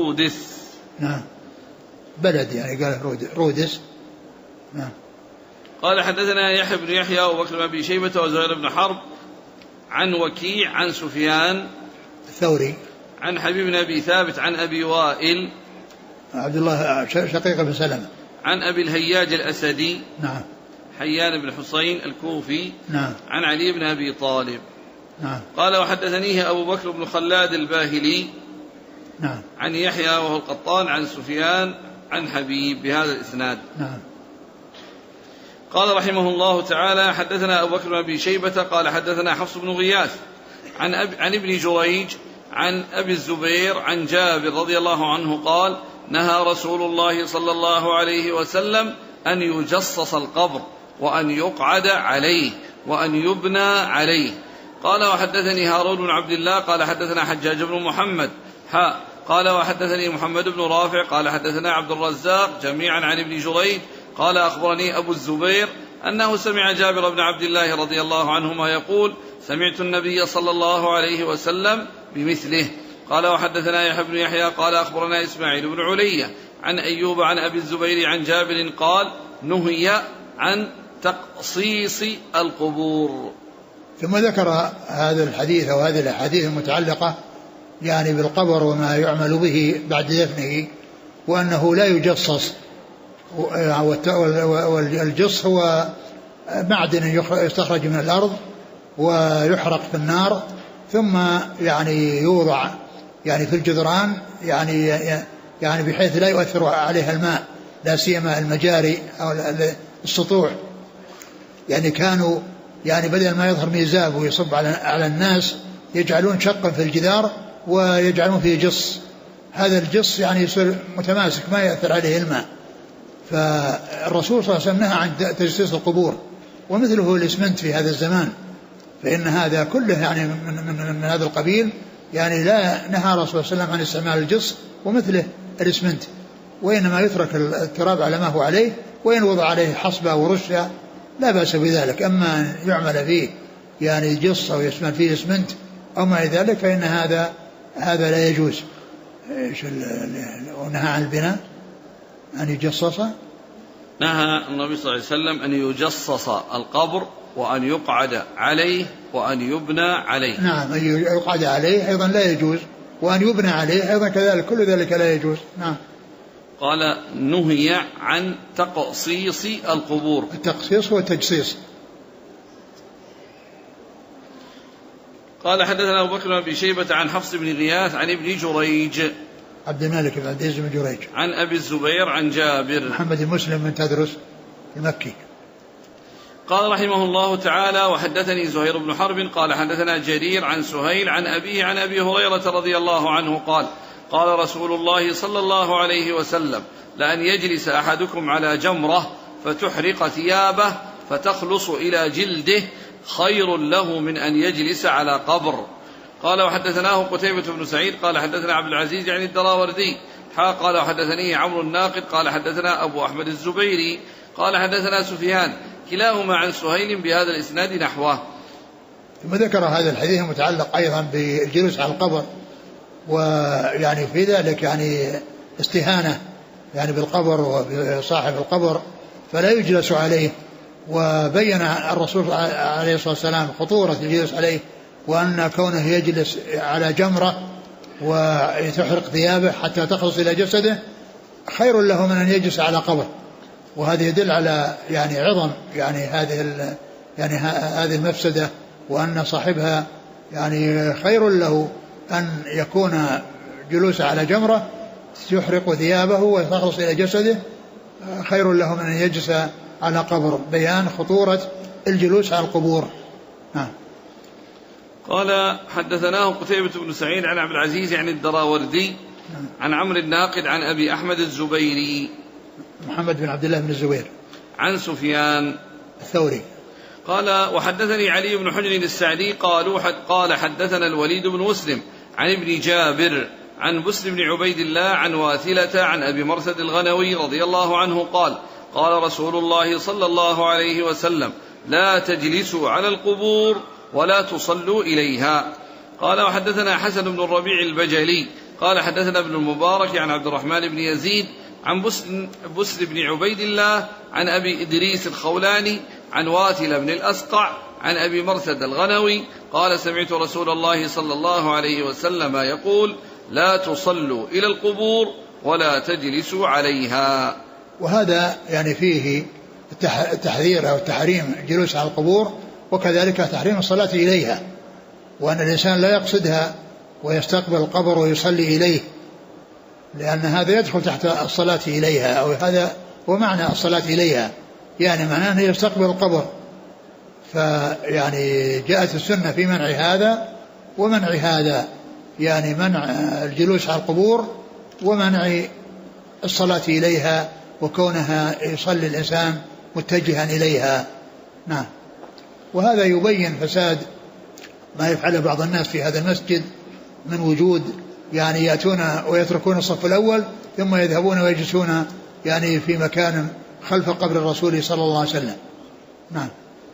برودس. نعم. بلد يعني قال رودس. نعم. قال حدثنا يحيى بن يحيى وبكر بن أبي شيبة وزهير بن حرب عن وكيع عن سفيان الثوري عن حبيب بن أبي ثابت عن أبي وائل عبد الله شقيق بن سلمة عن أبي الهياج الأسدي نعم حيان بن حسين الكوفي نعم عن علي بن أبي طالب نعم. قال وحدثنيه أبو بكر بن خلاد الباهلي نعم عن يحيى وهو القطان عن سفيان عن حبيب بهذا الإسناد. نعم. قال رحمه الله تعالى حدثنا أبو بكر بن أبي شيبة قال حدثنا حفص بن غياث عن ابن جريج عن أبي الزبير عن جابر رضي الله عنه قال نهى رسول الله صلى الله عليه وسلم أن يجصص القبر وأن يقعد عليه وأن يبنى عليه. قال وحدثني هارون بن عبد الله قال حدثنا حجاج بن محمد قال وحدثني محمد بن رافع قال حدثنا عبد الرزاق جميعا عن ابن جريج قال أخبرني أبو الزبير أنه سمع جابر بن عبد الله رضي الله عنهما يقول سمعت النبي صلى الله عليه وسلم بمثله. قال وحدثنا يحيى بن يحيى قال أخبرنا إسماعيل بن علية عن أيوب عن أبي الزبير عن جابر قال نهي عن تقصيص القبور. ثم ذكر هذا الحديث أو هذه الأحاديث المتعلقة يعني بالقبر وما يعمل به بعد دفنه وأنه لا يجصص. والجص هو معدن يستخرج من الأرض ويحرق في النار ثم يعني يوضع يعني في الجدران يعني بحيث لا يؤثر عليها الماء لا سيما المجاري أو السطوح. يعني كانوا يعني بدل ما يظهر ميزاب ويصب على الناس يجعلون شقا في الجدار ويجعلون فيه جص. هذا الجص يعني يصير متماسك ما يأثر عليه الماء. فالرسول صلى الله عليه وسلم نهى عن تجسيس القبور ومثله الإسمنت في هذا الزمان فإن هذا كله يعني من هذا القبيل. يعني لا نهى الرسول صلى الله عليه وسلم عن استعمال الجص ومثله الإسمنت وإنما يترك التراب على ما هو عليه وإن وضع عليه حصبة ورشة لا بأس بذلك. أما أن يعمل فيه يعني جص أو يشمل فيه إسمنت أو ما إلى ذلك فإن هذا لا يجوز. ونهى عن البناء أن يجصص. نهى النبي صلى الله عليه وسلم أن يجصص القبر وأن يقعد عليه وأن يبنى عليه. نعم أن يقعد عليه أيضا لا يجوز وأن يبنى عليه أيضا كذلك كل ذلك لا يجوز. نعم. قال نهي عن تقصيص القبور. التقصيص هو التجصيص. قال حدثنا أبو بكر بن أبي شيبة عن حفص بن غياث عن ابن جريج عبد الملك بن عبد العزيز بن جريج عن أبي الزبير عن جابر محمد المسلم بن تدرس المكي. قال رحمه الله تعالى وحدثني زهير بن حرب قال حدثنا جرير عن سهيل عن أبيه عن أبي هريرة رضي الله عنه قال قال رسول الله صلى الله عليه وسلم لأن يجلس أحدكم على جمرة فتحرق ثيابه فتخلص إلى جلده خير له من أن يجلس على قبر. قال وحدثناه قتيبة بن سعيد قال حدثنا عبد العزيز يعني الدراوردي قال وحدثني عمرو الناقد قال حدثنا أبو أحمد الزبيري قال حدثنا سفيان كلاهما عن سهيل بهذا الإسناد نحوه. ثم ذكر هذا الحديث المتعلق أيضا بالجلوس على القبر ويعني في ذلك يعني استهانة يعني بالقبر وصاحب القبر فلا يجلس عليه. وبين الرسول عليه الصلاة والسلام خطورة الجلوس عليه وأن كونه يجلس على جمرة وتحرق ثيابه حتى تخلص إلى جسده خير له من أن يجلس على قبر. وهذا يدل على يعني عظم يعني هذه المفسدة وأن صاحبها يعني خير له أن يكون جلوس على جمرة يحرق ثيابه وتخلص إلى جسده خير له من أن يجلس على قبر. بيان خطورة الجلوس على القبور. قال حدثناه قتيبة بن سعيد عن عبد العزيز عن الدراوردي عن عمرو الناقد عن أبي أحمد الزبيري محمد بن عبد الله بن الزبير عن سفيان الثوري قال وحدثني علي بن حجر السعدي قال حدثنا الوليد بن مسلم عن ابن جابر عن بسر بن عبيد الله عن واثلة عن أبي مرثد الغنوي رضي الله عنه قال قال رسول الله صلى الله عليه وسلم لا تجلسوا على القبور ولا تصلوا إليها. قال وحدثنا حسن بن الربيع البجلي قال حدثنا ابن المبارك عن عبد الرحمن بن يزيد عن بسر بن عبيد الله عن أبي إدريس الخولاني عن واتل بن الأسقع عن أبي مرثد الغنوي قال سمعت رسول الله صلى الله عليه وسلم يقول لا تصلوا إلى القبور ولا تجلسوا عليها. وهذا يعني فيه التحذير أو التحريم الجلوس على القبور، وكذلك تحريم الصلاة إليها، وأن الإنسان لا يقصدها ويستقبل القبر ويصلي إليه، لأن هذا يدخل تحت الصلاة إليها، أو هذا هو معنى الصلاة إليها، يعني معناه أنه يستقبل القبر. فيعني جاءت السنة في منع هذا ومنع هذا، يعني منع الجلوس على القبور ومنع الصلاة إليها وكونها يصلي الإنسان متجها إليها. نعم. وهذا يبين فساد ما يفعله بعض الناس في هذا المسجد من وجود يعني يأتون ويتركون الصف الأول ثم يذهبون ويجلسون يعني في مكان خلف قبر الرسول صلى الله عليه وسلم. نعم.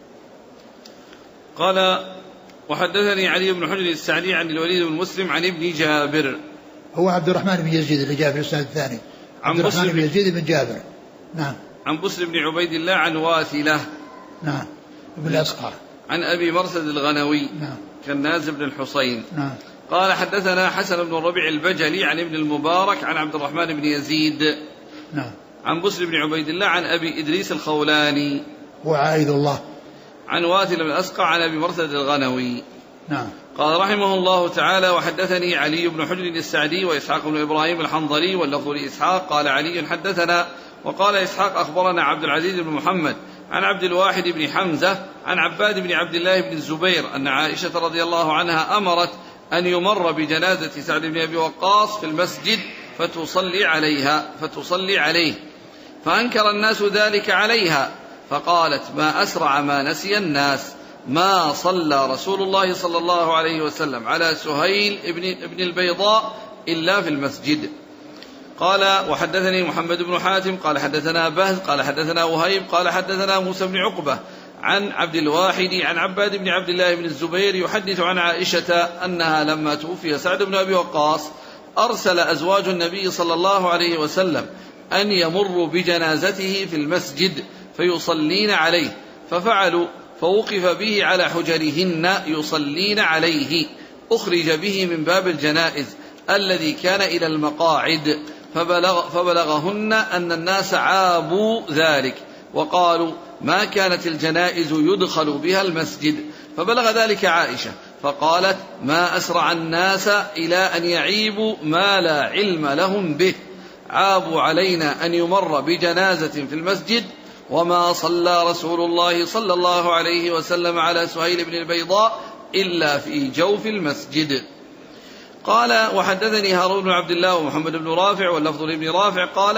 قال وحدثني علي بن حجر السعدي عن الوليد بن مسلم عن ابن جابر، هو عبد الرحمن بن يزيد اللي جاء في السنة الثاني، عبد الرحمن بن يزيد بن جابر. نعم. عن بسر بن عبيد الله عن واثلة، نعم، ابن الأسقع، عن أبي مرثد الغنوي، نعم، كناز بن الحصين. نعم. قال حدثنا حسن بن الربيع البجلي عن ابن المبارك عن عبد الرحمن بن يزيد، نعم، عن بسر بن عبيد الله عن أبي إدريس الخولاني وعائذ الله، عن واثل بن الأسقع عن أبي مرثد الغنوي. نعم. قال رحمه الله تعالى وحدثني علي بن حجر السعدي وإسحاق بن إبراهيم الحنظلي واللفظ لإسحاق قال علي حدثنا، وقال إسحاق أخبرنا عبد العزيز بن محمد عن عبد الواحد بن حمزة عن عباد بن عبد الله بن الزبير أن عائشة رضي الله عنها أمرت أن يمر بجنازة سعد بن أبي وقاص في المسجد فتصلي عليه، فأنكر الناس ذلك عليها، فقالت ما أسرع ما نسي الناس ما صلى رسول الله صلى الله عليه وسلم على سهيل ابن البيضاء إلا في المسجد. قال وحدثني محمد بن حاتم قال حدثنا بهز قال حدثنا وهيب قال حدثنا موسى بن عقبة عن عبد الواحد عن عباد بن عبد الله بن الزبير يحدث عن عائشة أنها لما توفي سعد بن أبي وقاص أرسل أزواج النبي صلى الله عليه وسلم أن يمروا بجنازته في المسجد فيصلين عليه، ففعلوا، فوقف به على حجرهن يصلين عليه، أخرج به من باب الجنائز الذي كان إلى المقاعد، فبلغهن أن الناس عابوا ذلك وقالوا ما كانت الجنائز يدخل بها المسجد، فبلغ ذلك عائشة فقالت ما أسرع الناس إلى أن يعيبوا ما لا علم لهم به، عابوا علينا أن يمر بجنازة في المسجد وما صلى رسول الله صلى الله عليه وسلم على سهيل بن البيضاء إلا في جوف المسجد. قال وحدثني هارون بن عبد الله ومحمد بن رافع واللفظ لابن رافع قال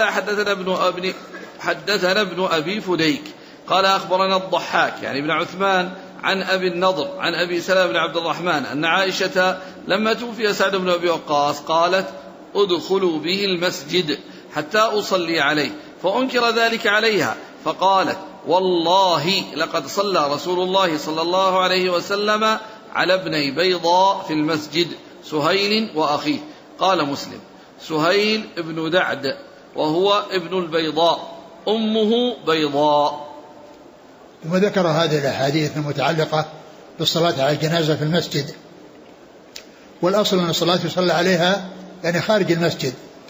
حدثنا ابن أبي فديك قال أخبرنا الضحاك يعني ابن عثمان عن أبي النضر عن أبي سلمة بن عبد الرحمن أن عائشة لما توفي سعد بن أبي وقاص قالت ادخلوا به المسجد حتى أصلي عليه، فأنكر ذلك عليها، فقالت والله لقد صلى رسول الله صلى الله عليه وسلم على ابني بيضاء في المسجد سهيل وأخيه. قال مسلم سهيل ابن دعد وهو ابن البيضاء أمه بيضاء. ثم ذكر هذه الأحاديث المتعلقة بالصلاة على الجنازة في المسجد، والأصل أن الصلاة يصلى عليها يعني خارج المسجد،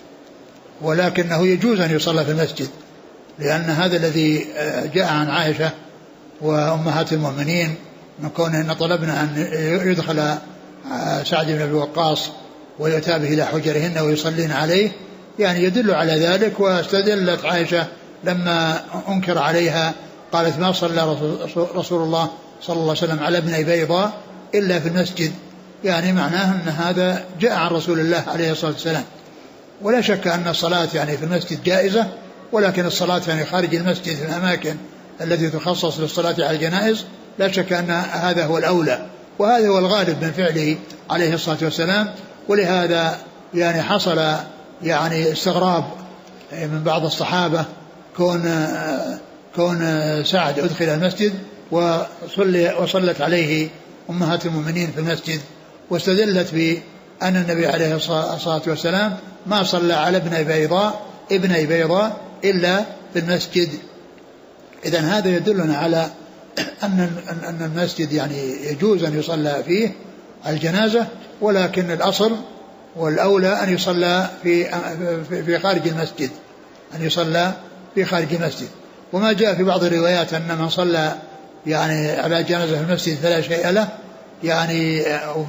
ولكنه يجوز أن يصلى في المسجد، لأن هذا الذي جاء عن عائشة وأمهات المؤمنين من كونهن طلبنا أن يدخل سعد بن أبي وقاص ويؤتى به إلى حجرهن ويصلين عليه، يعني يدل على ذلك. واستدلت عائشة لما أنكر عليها قالت ما صلى رسول الله صلى الله عليه وسلم على ابني بيضاء إلا في المسجد، يعني معناه أن هذا جاء عن رسول الله عليه الصلاة والسلام. ولا شك أن الصلاة يعني في المسجد جائزة، ولكن الصلاة يعني خارج المسجد في الأماكن التي تخصص للصلاة على الجنائز لا شك أن هذا هو الأولى، وهذا هو الغالب من فعله عليه الصلاة والسلام. ولهذا يعني حصل يعني استغراب من بعض الصحابة كون سعد أدخل المسجد وصلت عليه أمهات المؤمنين في المسجد، واستدلت أن النبي عليه الصلاة والسلام ما صلى على ابني بيضاء إلا في المسجد. إذن هذا يدلنا على أن المسجد يعني يجوز أن يصلى فيه الجنازة، ولكن الأصل والأولى أن يصلى في خارج المسجد، أن يصلى في خارج المسجد. وما جاء في بعض الروايات أن من صلى يعني على جنازة في المسجد فلا شيء له، يعني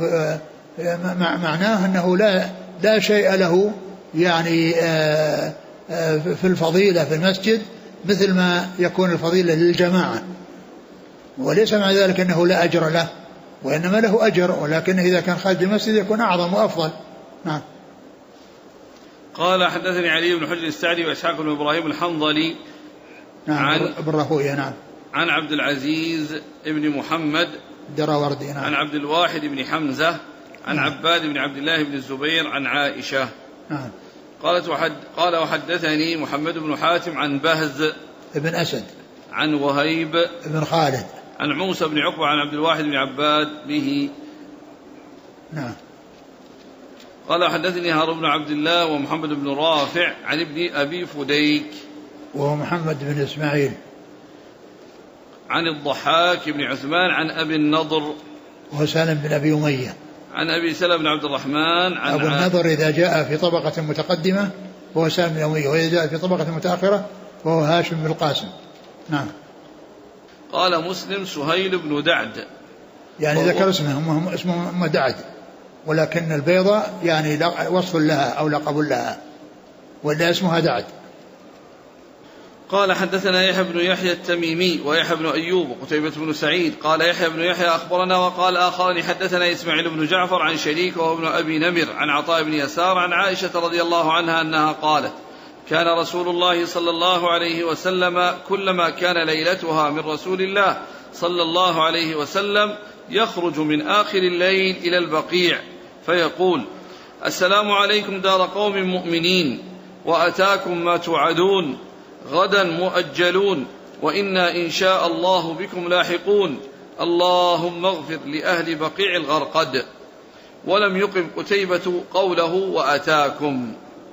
معناه أنه لا شيء له يعني في الفضيلة في المسجد مثل ما يكون الفضيلة للجماعة، وليس مع ذلك أنه لا أجر له، وإنما له أجر، ولكن إذا كان خارج المسجد يكون أعظم وأفضل. نعم. قال حدثني علي بن حجر السعدي وإسحاق بن إبراهيم الحنظلي نعم بن راهويه نعم عن عبد العزيز بن محمد الدراوردي نعم عن عبد الواحد بن حمزة عن عباد بن عبد الله بن الزبير عن عائشة نعم. قال وحدثني محمد بن حاتم عن بهز ابن أسد عن وهيب ابن خالد عن موسى بن عقبة عن عبد الواحد بن عباد به. نعم. قال حدثني هارون بن عبد الله ومحمد بن رافع عن ابن أبي فديك وهو محمد بن إسماعيل عن الضحاك بن عثمان عن أبي النضر وهو سالم بن أبي أمية عن أبي سلمة بن عبد الرحمن عن أبو النضر إذا جاء في طبقة متقدمة وهو سالم بن أمية، وإذا جاء في طبقة متأخرة وهو هاشم بن القاسم. نعم. قال مسلم سهيل بن دعد، يعني ذكر اسمهم دعد، ولكن البيضة يعني وصف لها أو لقب لها، ولا اسمها دعد. قال حدثنا يحيى بن يحيى التميمي ويحيى بن أيوب وقتيبة بن سعيد قال يحيى بن يحيى أخبرنا وقال آخرني حدثنا إسماعيل بن جعفر عن شريك وهو ابن أبي نمر عن عطاء بن يسار عن عائشة رضي الله عنها أنها قالت كان رسول الله صلى الله عليه وسلم كلما كان ليلتها من رسول الله صلى الله عليه وسلم يخرج من آخر الليل إلى البقيع فيقول السلام عليكم دار قوم مؤمنين وأتاكم ما توعدون غدا مؤجلون وإنا إن شاء الله بكم لاحقون اللهم اغفر لأهل بقيع الغرقد. ولم يقم قتيبة قوله وأتاكم.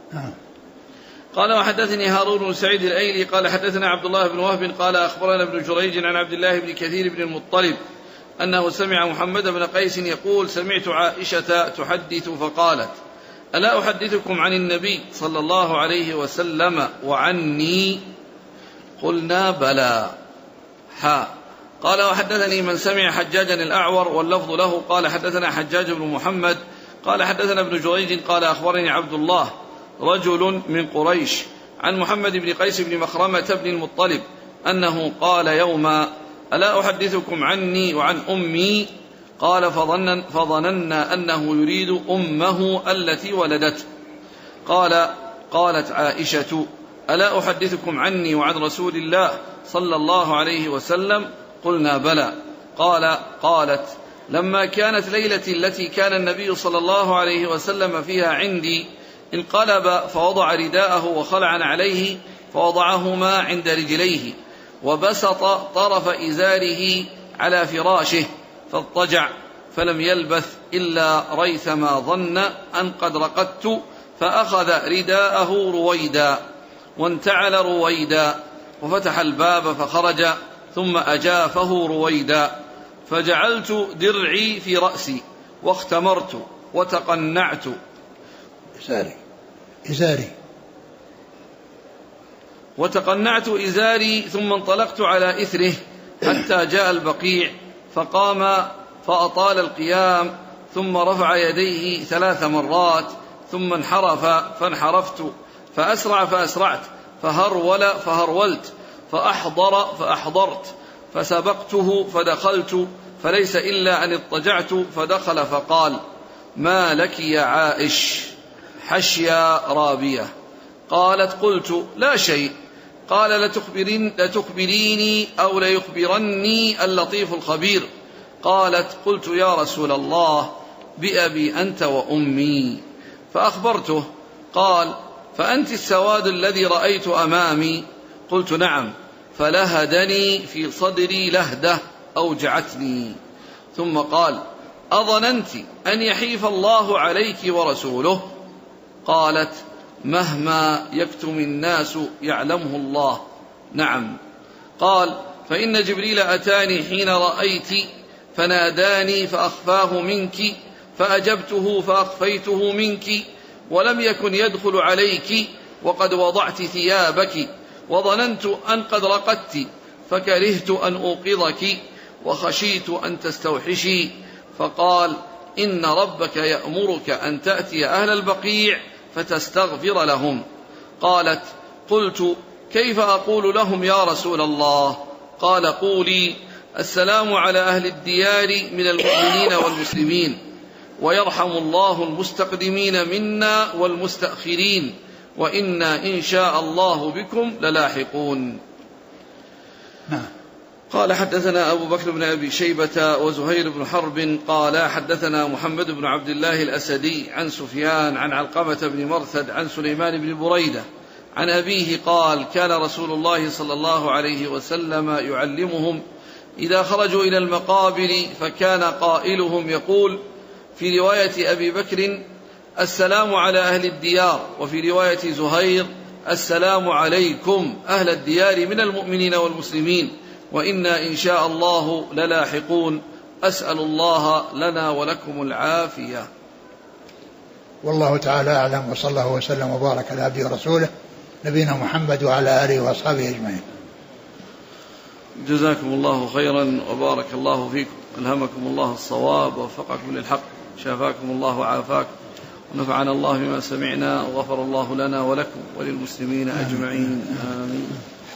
قال وحدثني هارون بن سعيد الأيلي قال حدثنا عبد الله بن وهب قال أخبرنا ابن جريج عن عبد الله بن كثير بن المطلب أنه سمع محمد بن قيس يقول سمعت عائشة تحدث فقالت ألا أحدثكم عن النبي صلى الله عليه وسلم وعني؟ قلنا بلى. قال وحدثني من سمع حجاجا الأعور واللفظ له قال حدثنا حجاج بن محمد قال حدثنا ابن جريج قال أخبرني عبد الله رجل من قريش عن محمد بن قيس بن مخرمة بن المطلب أنه قال يوما ألا أحدثكم عني وعن أمي؟ قال فظننا أنه يريد أمه التي ولدته. قالت عائشة ألا أحدثكم عني وعن رسول الله صلى الله عليه وسلم؟ قلنا بلى. قالت لما كانت ليلتي التي كان النبي صلى الله عليه وسلم فيها عندي انقلب فوضع رداءه وخلع عليه فوضعهما عند رجليه وبسط طرف إزاره على فراشه فاضطجع فلم يلبث إلا ريثما ظن أن قد رقدت فأخذ رداءه رويدا وانتعل رويدا وفتح الباب فخرج ثم أجافه رويدا فجعلت درعي في رأسي واختمرت وتقنعت إزاري ثم انطلقت على إثره حتى جاء البقيع فقام فأطال القيام ثم رفع يديه 3 مرات ثم انحرف فانحرفت فأسرع فأسرعت فهرول فهرولت فأحضر فأحضرت فسبقته فدخلت فليس إلا أن اضطجعت فدخل فقال ما لك يا عائش حشيا رابية؟ قالت قلت لا شيء. قال لتخبريني أو ليخبرني اللطيف الخبير؟ قالت قلت يا رسول الله بأبي أنت وأمي. فأخبرته. قال فأنت السواد الذي رأيت أمامي؟ قلت نعم. فلهدني في صدري لهدة أوجعتني. ثم قال أظننت أن يحيف الله عليك ورسوله؟ قالت: مهما يكتم الناس يعلمه الله. نعم. قال: فإن جبريل أتاني حين رأيت فناداني فأخفاه منك، فأجبته فأخفيته منك، ولم يكن يدخل عليك وقد وضعت ثيابك، وظننت أن قد رقدت فكرهت أن أوقظك وخشيت أن تستوحشي. فقال: إن ربك يأمرك أن تأتي أهل البقيع فتستغفر لهم. قالت: قلت: كيف أقول لهم يا رسول الله؟ قال: قولي: السلام على أهل الديار من المؤمنين والمسلمين، ويرحم الله المستقدمين منا والمستأخرين، وإنا إن شاء الله بكم للاحقون. قال: حدثنا أبو بكر بن أبي شيبة وزهير بن حرب قال: حدثنا محمد بن عبد الله الأسدي عن سفيان عن علقمة بن مرثد عن سليمان بن بريدة عن أبيه قال: كان رسول الله صلى الله عليه وسلم يعلمهم إذا خرجوا إلى المقابر، فكان قائلهم يقول في رواية أبي بكر: السلام على أهل الديار، وفي رواية زهير: السلام عليكم أهل الديار من المؤمنين والمسلمين، وإنا إن شاء الله للاحقون، أسأل الله لنا ولكم العافية. والله تعالى أعلم، وصلى الله وسلم وبارك على عبده ورسوله نبينا محمد وعلى آله وأصحابه أجمعين. جزاكم الله خيرا وبارك الله فيكم، ألهمكم الله الصواب ووفقكم للحق، شافاكم الله وعافاكم، ونفعنا الله بما سمعنا، وغفر الله لنا ولكم وللمسلمين أجمعين، آمين.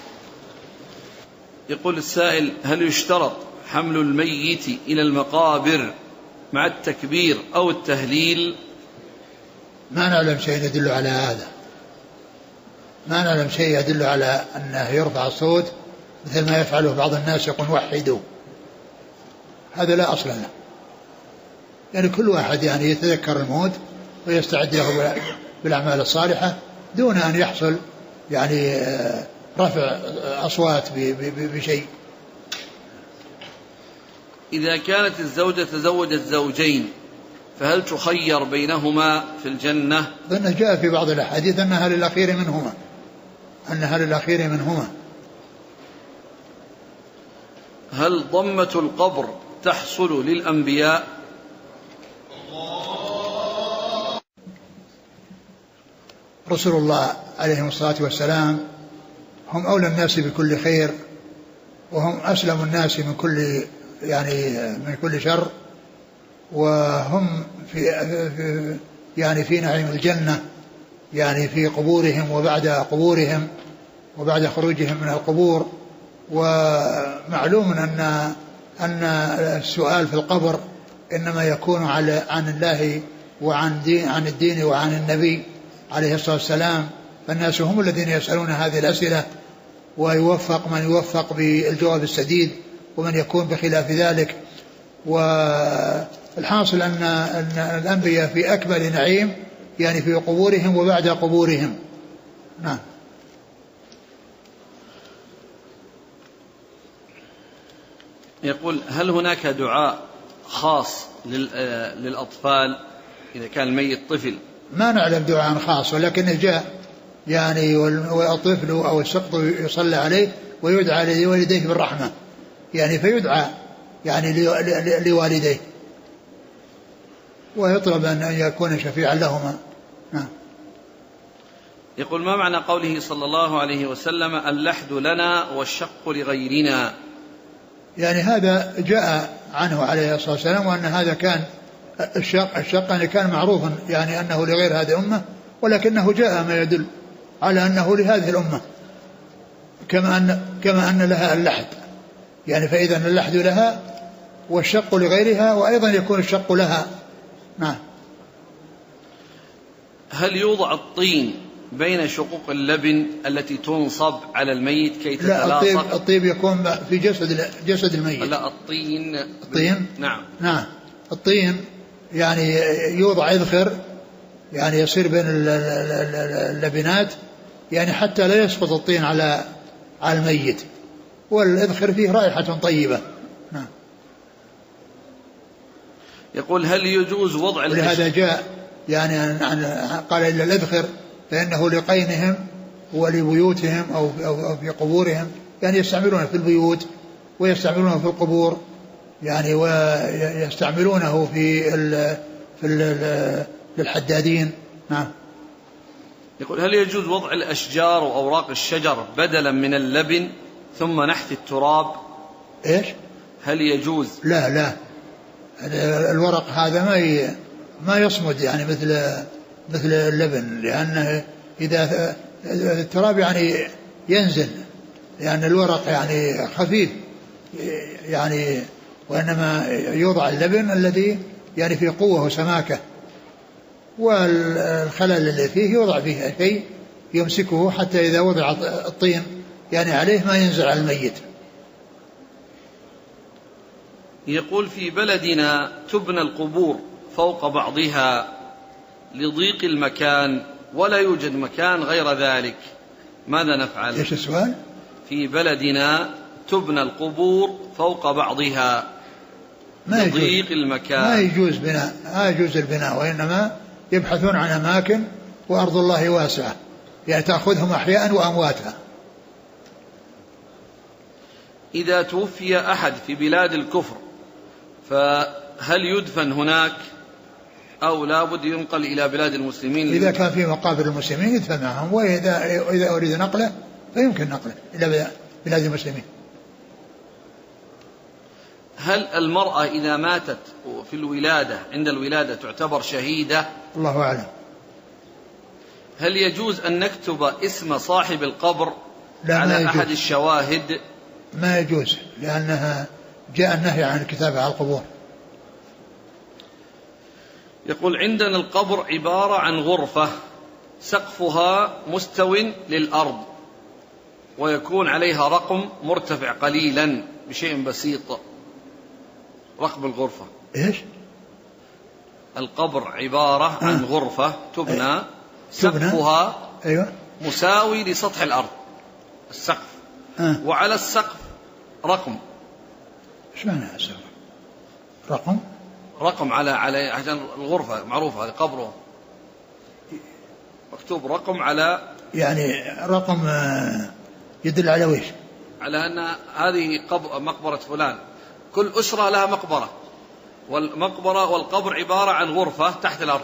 يقول السائل: هل يشترط حمل الميت إلى المقابر مع التكبير أو التهليل؟ ما نعلم شيء يدل على هذا، ما نعلم شيء يدل على أنه يرفع الصوت مثل ما يفعله بعض الناس، يقول وحدوا، هذا لا أصل له. يعني كل واحد يعني يتذكر الموت ويستعد له بالأعمال الصالحة دون أن يحصل يعني رفع أصوات بشيء. إذا كانت الزوجة تزوجت زوجين فهل تخير بينهما في الجنة؟ لأنه جاء في بعض الأحاديث أنها للأخير منهما، أنها للأخير منهما. هل ضمة القبر تحصل للأنبياء؟ رسول الله عليه الصلاة والسلام هم أولى الناس بكل خير، وهم أسلم الناس من كل من كل شر، وهم في نعيم الجنة، يعني في قبورهم وبعد قبورهم وبعد خروجهم من القبور. ومعلوم أن السؤال في القبر إنما يكون عن الله وعن الدين وعن النبي عليه الصلاة والسلام، فالناس هم الذين يسألون هذه الأسئلة، ويوفق من يوفق بالجواب السديد ومن يكون بخلاف ذلك. والحاصل أن الأنبياء في أكبر نعيم، يعني في قبورهم وبعد قبورهم. نعم. يقول: هل هناك دعاء خاص للأطفال إذا كان الميت طفل؟ ما نعلم دعاء خاص، ولكنه جاء يعني والطفل أو السقط يصلى عليه ويدعى لوالديه بالرحمة، يعني فيدعى يعني لوالديه ويطلب أن يكون شفيعا لهما. نعم. يقول: ما معنى قوله صلى الله عليه وسلم: اللحد لنا والشق لغيرنا؟ يعني هذا جاء عنه عليه الصلاة والسلام، وأن هذا كان الشق يعني كان معروفا يعني أنه لغير هذه الأمة، ولكنه جاء ما يدل على أنه لهذه الأمة، كما أن لها اللحد، يعني فإذا اللحد لها والشق لغيرها، وأيضا يكون الشق لها. نعم. هل يوضع الطين بين شقوق اللبن التي تنصب على الميت كي تتلاصق؟ لا، الطيب يكون في جسد الميت. لا، الطين. نعم. الطين يعني يوضع إذخر، يعني يصير بين اللبنات، يعني حتى لا يسقط الطين على الميت، والإذخر فيه رائحة طيبة. نعم. يقول هل يجوز وضع ولهذا جاء يعني قال إلا الأذخر فإنه لقينهم ولبيوتهم أو في قبورهم، يعني يستعملونه في البيوت ويستعملونه في القبور، يعني ويستعملونه في الحدادين. نعم. يقول هل يجوز وضع الأشجار وأوراق الشجر بدلا من اللبن ثم نحت التراب؟ إيش؟ هل يجوز؟ لا الورق هذا ما يصمد يعني مثل اللبن، لأنه إذا التراب يعني ينزل، لأن الورق يعني خفيف يعني، وإنما يوضع اللبن الذي يعني فيه قوة وسماكة، والخلل اللي فيه يوضع فيه شيء يمسكه حتى إذا وضع الطين يعني عليه ما ينزل على الميت. يقول في بلدنا تبنى القبور فوق بعضها لضيق المكان ولا يوجد مكان غير ذلك، ماذا نفعل؟ ايش السؤال؟ في بلدنا تبنى القبور فوق بعضها لضيق المكان. ما يجوز بناء، ما يجوز البناء، وإنما يبحثون عن أماكن، وأرض الله واسعة يعني تأخذهم أحياء وأمواتها. إذا توفي أحد في بلاد الكفر فهل يدفن هناك أو لا بد ينقل إلى بلاد المسلمين؟ إذا كان في مقابر المسلمين يدفن معهم، وإذا أريد نقله فيمكن نقله إلى بلاد المسلمين. هل المرأة إذا ماتت في الولادة عند الولادة تعتبر شهيدة؟ الله أعلم. هل يجوز أن نكتب اسم صاحب القبر على على أحد الشواهد؟ ما يجوز، لأنها جاء النهي عن الكتابة على القبور. يقول عندنا القبر عبارة عن غرفة سقفها مستو للأرض ويكون عليها رقم مرتفع قليلا بشيء بسيط، رقم الغرفة. إيش؟ القبر عبارة عن غرفة تبنى سقفها أيوة مساوي لسطح الأرض السقف، وعلى السقف رقم. ايش معنى السقف؟ رقم على عشان الغرفة معروفة هذه قبره مكتوب رقم على، يعني رقم يدل على ويش؟ على أن هذه مقبرة فلان، كل أسرة لها مقبرة، والمقبرة والقبر عبارة عن غرفة تحت الأرض،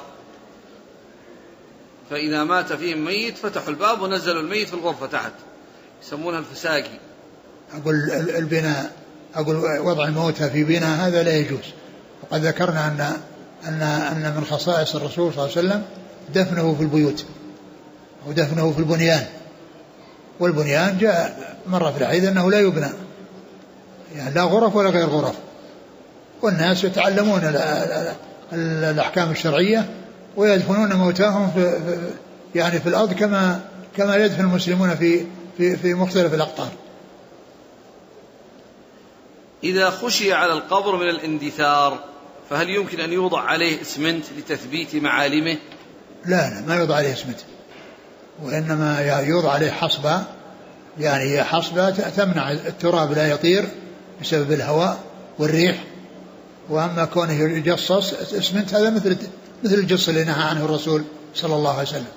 فإذا مات فيهم ميت فتحوا الباب ونزلوا الميت في الغرفة تحت، يسمونها الفساقي. أقول البناء، أقول وضع الموتى في بناء هذا لا يجوز. وقد ذكرنا أن من خصائص الرسول صلى الله عليه وسلم دفنه في البيوت ودفنه في البنيان، والبنيان جاء مرة في الحديث أنه لا يبنى، يعني لا غرف ولا غير غرف، والناس يتعلمون الأحكام الشرعية ويدفنون موتاهم يعني في الأرض كما يدفن المسلمون في مختلف الأقطار. إذا خشي على القبر من الاندثار فهل يمكن أن يوضع عليه اسمنت لتثبيت معالمه؟ لا ما يوضع عليه اسمنت، وإنما يوضع عليه حصبة، يعني هي حصبة تمنع التراب لا يطير بسبب الهواء والريح. وأما كونه يجصص اسمنت هذا مثل الجص اللي نهى عنه الرسول صلى الله عليه وسلم.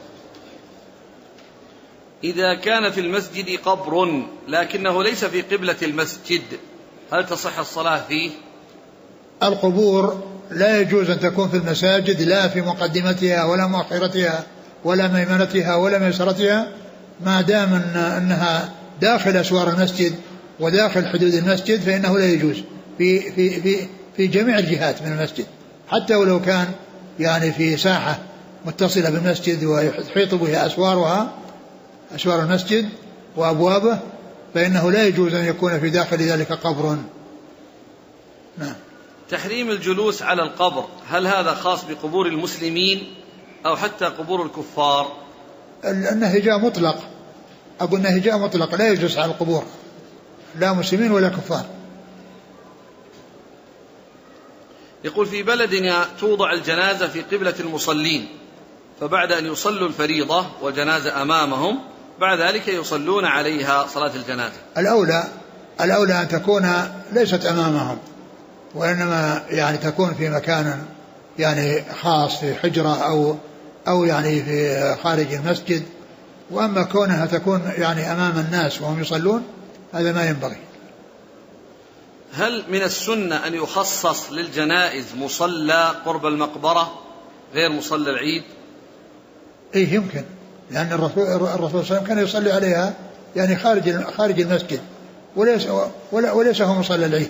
إذا كان في المسجد قبر لكنه ليس في قبلة المسجد هل تصح الصلاة فيه؟ القبور لا يجوز أن تكون في المساجد، لا في مقدمتها ولا مؤخرتها ولا ميمنتها ولا ميسرتها، ما دام أنها داخل أسوار المسجد وداخل حدود المسجد فإنه لا يجوز في جميع الجهات من المسجد، حتى ولو كان يعني في ساحة متصلة بالمسجد ويحيط بها أسوار المسجد وأبوابه، فإنه لا يجوز أن يكون في داخل ذلك قبر. نعم. تحريم الجلوس على القبر هل هذا خاص بقبور المسلمين أو حتى قبور الكفار؟ النهي جاء مطلق، أقول النهي جاء مطلق، لا يجلس على القبور لا مسلمين ولا كفار. يقول في بلدنا توضع الجنازة في قبلة المصلين، فبعد أن يصلوا الفريضة والجنازة أمامهم بعد ذلك يصلون عليها صلاة الجنازة. الأولى أن تكون ليست أمامهم، وإنما يعني تكون في مكان يعني خاص في حجرة أو يعني في خارج المسجد. وأما كونها تكون يعني أمام الناس وهم يصلون هذا ما ينبغي. هل من السنة أن يخصص للجنائز مصلى قرب المقبرة غير مصلى العيد؟ إيه يمكن، لأن الرسول صلى الله عليه وسلم كان يصلي عليها يعني خارج المسجد وليس هو مصلى العيد.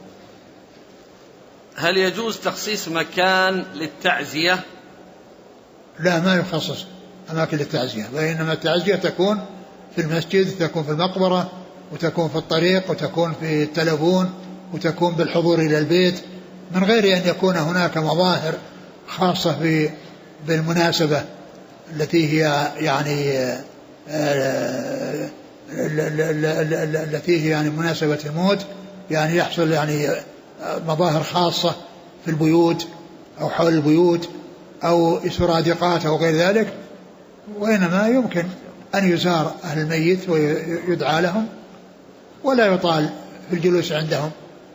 هل يجوز تخصيص مكان للتعزية؟ لا، ما يخصص أماكن للتعزية، وإنما التعزية تكون في المسجد، تكون في المقبرة، وتكون في الطريق، وتكون في التلفون، وتكون بالحضور إلى البيت، من غير أن يكون هناك مظاهر خاصة بالمناسبة التي هي يعني التي هي يعني مناسبة الموت، يعني يحصل يعني مظاهر خاصة في البيوت أو حول البيوت أو سرادقات أو غير ذلك. وإنما يمكن أن يزار أهل الميت ويدعى لهم ولا يطال في الجلوس عندهم.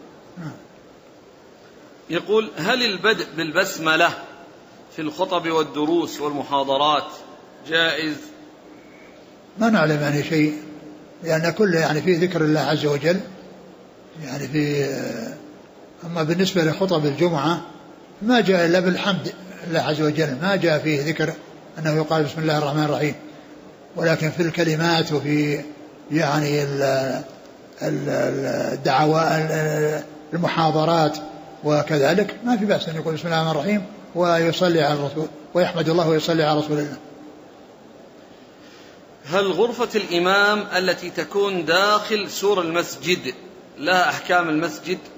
يقول: هل البدء بالبسملة في الخطب والدروس والمحاضرات جائز؟ ما نعلم يعني شيء، لأن كله يعني فيه ذكر الله عز وجل يعني أما بالنسبة لخطب الجمعة ما جاء إلا بالحمد لله عز وجل، ما جاء فيه ذكر أنه يقال بسم الله الرحمن الرحيم، ولكن في الكلمات وفي يعني الدعوات المحاضرات وكذلك ما في بأس أن يقول بسم الله الرحمن الرحيم ويصلي على الرسول ويحمد الله ويصلي على رسول الله. هل غرفة الإمام التي تكون داخل سور المسجد لها أحكام المسجد؟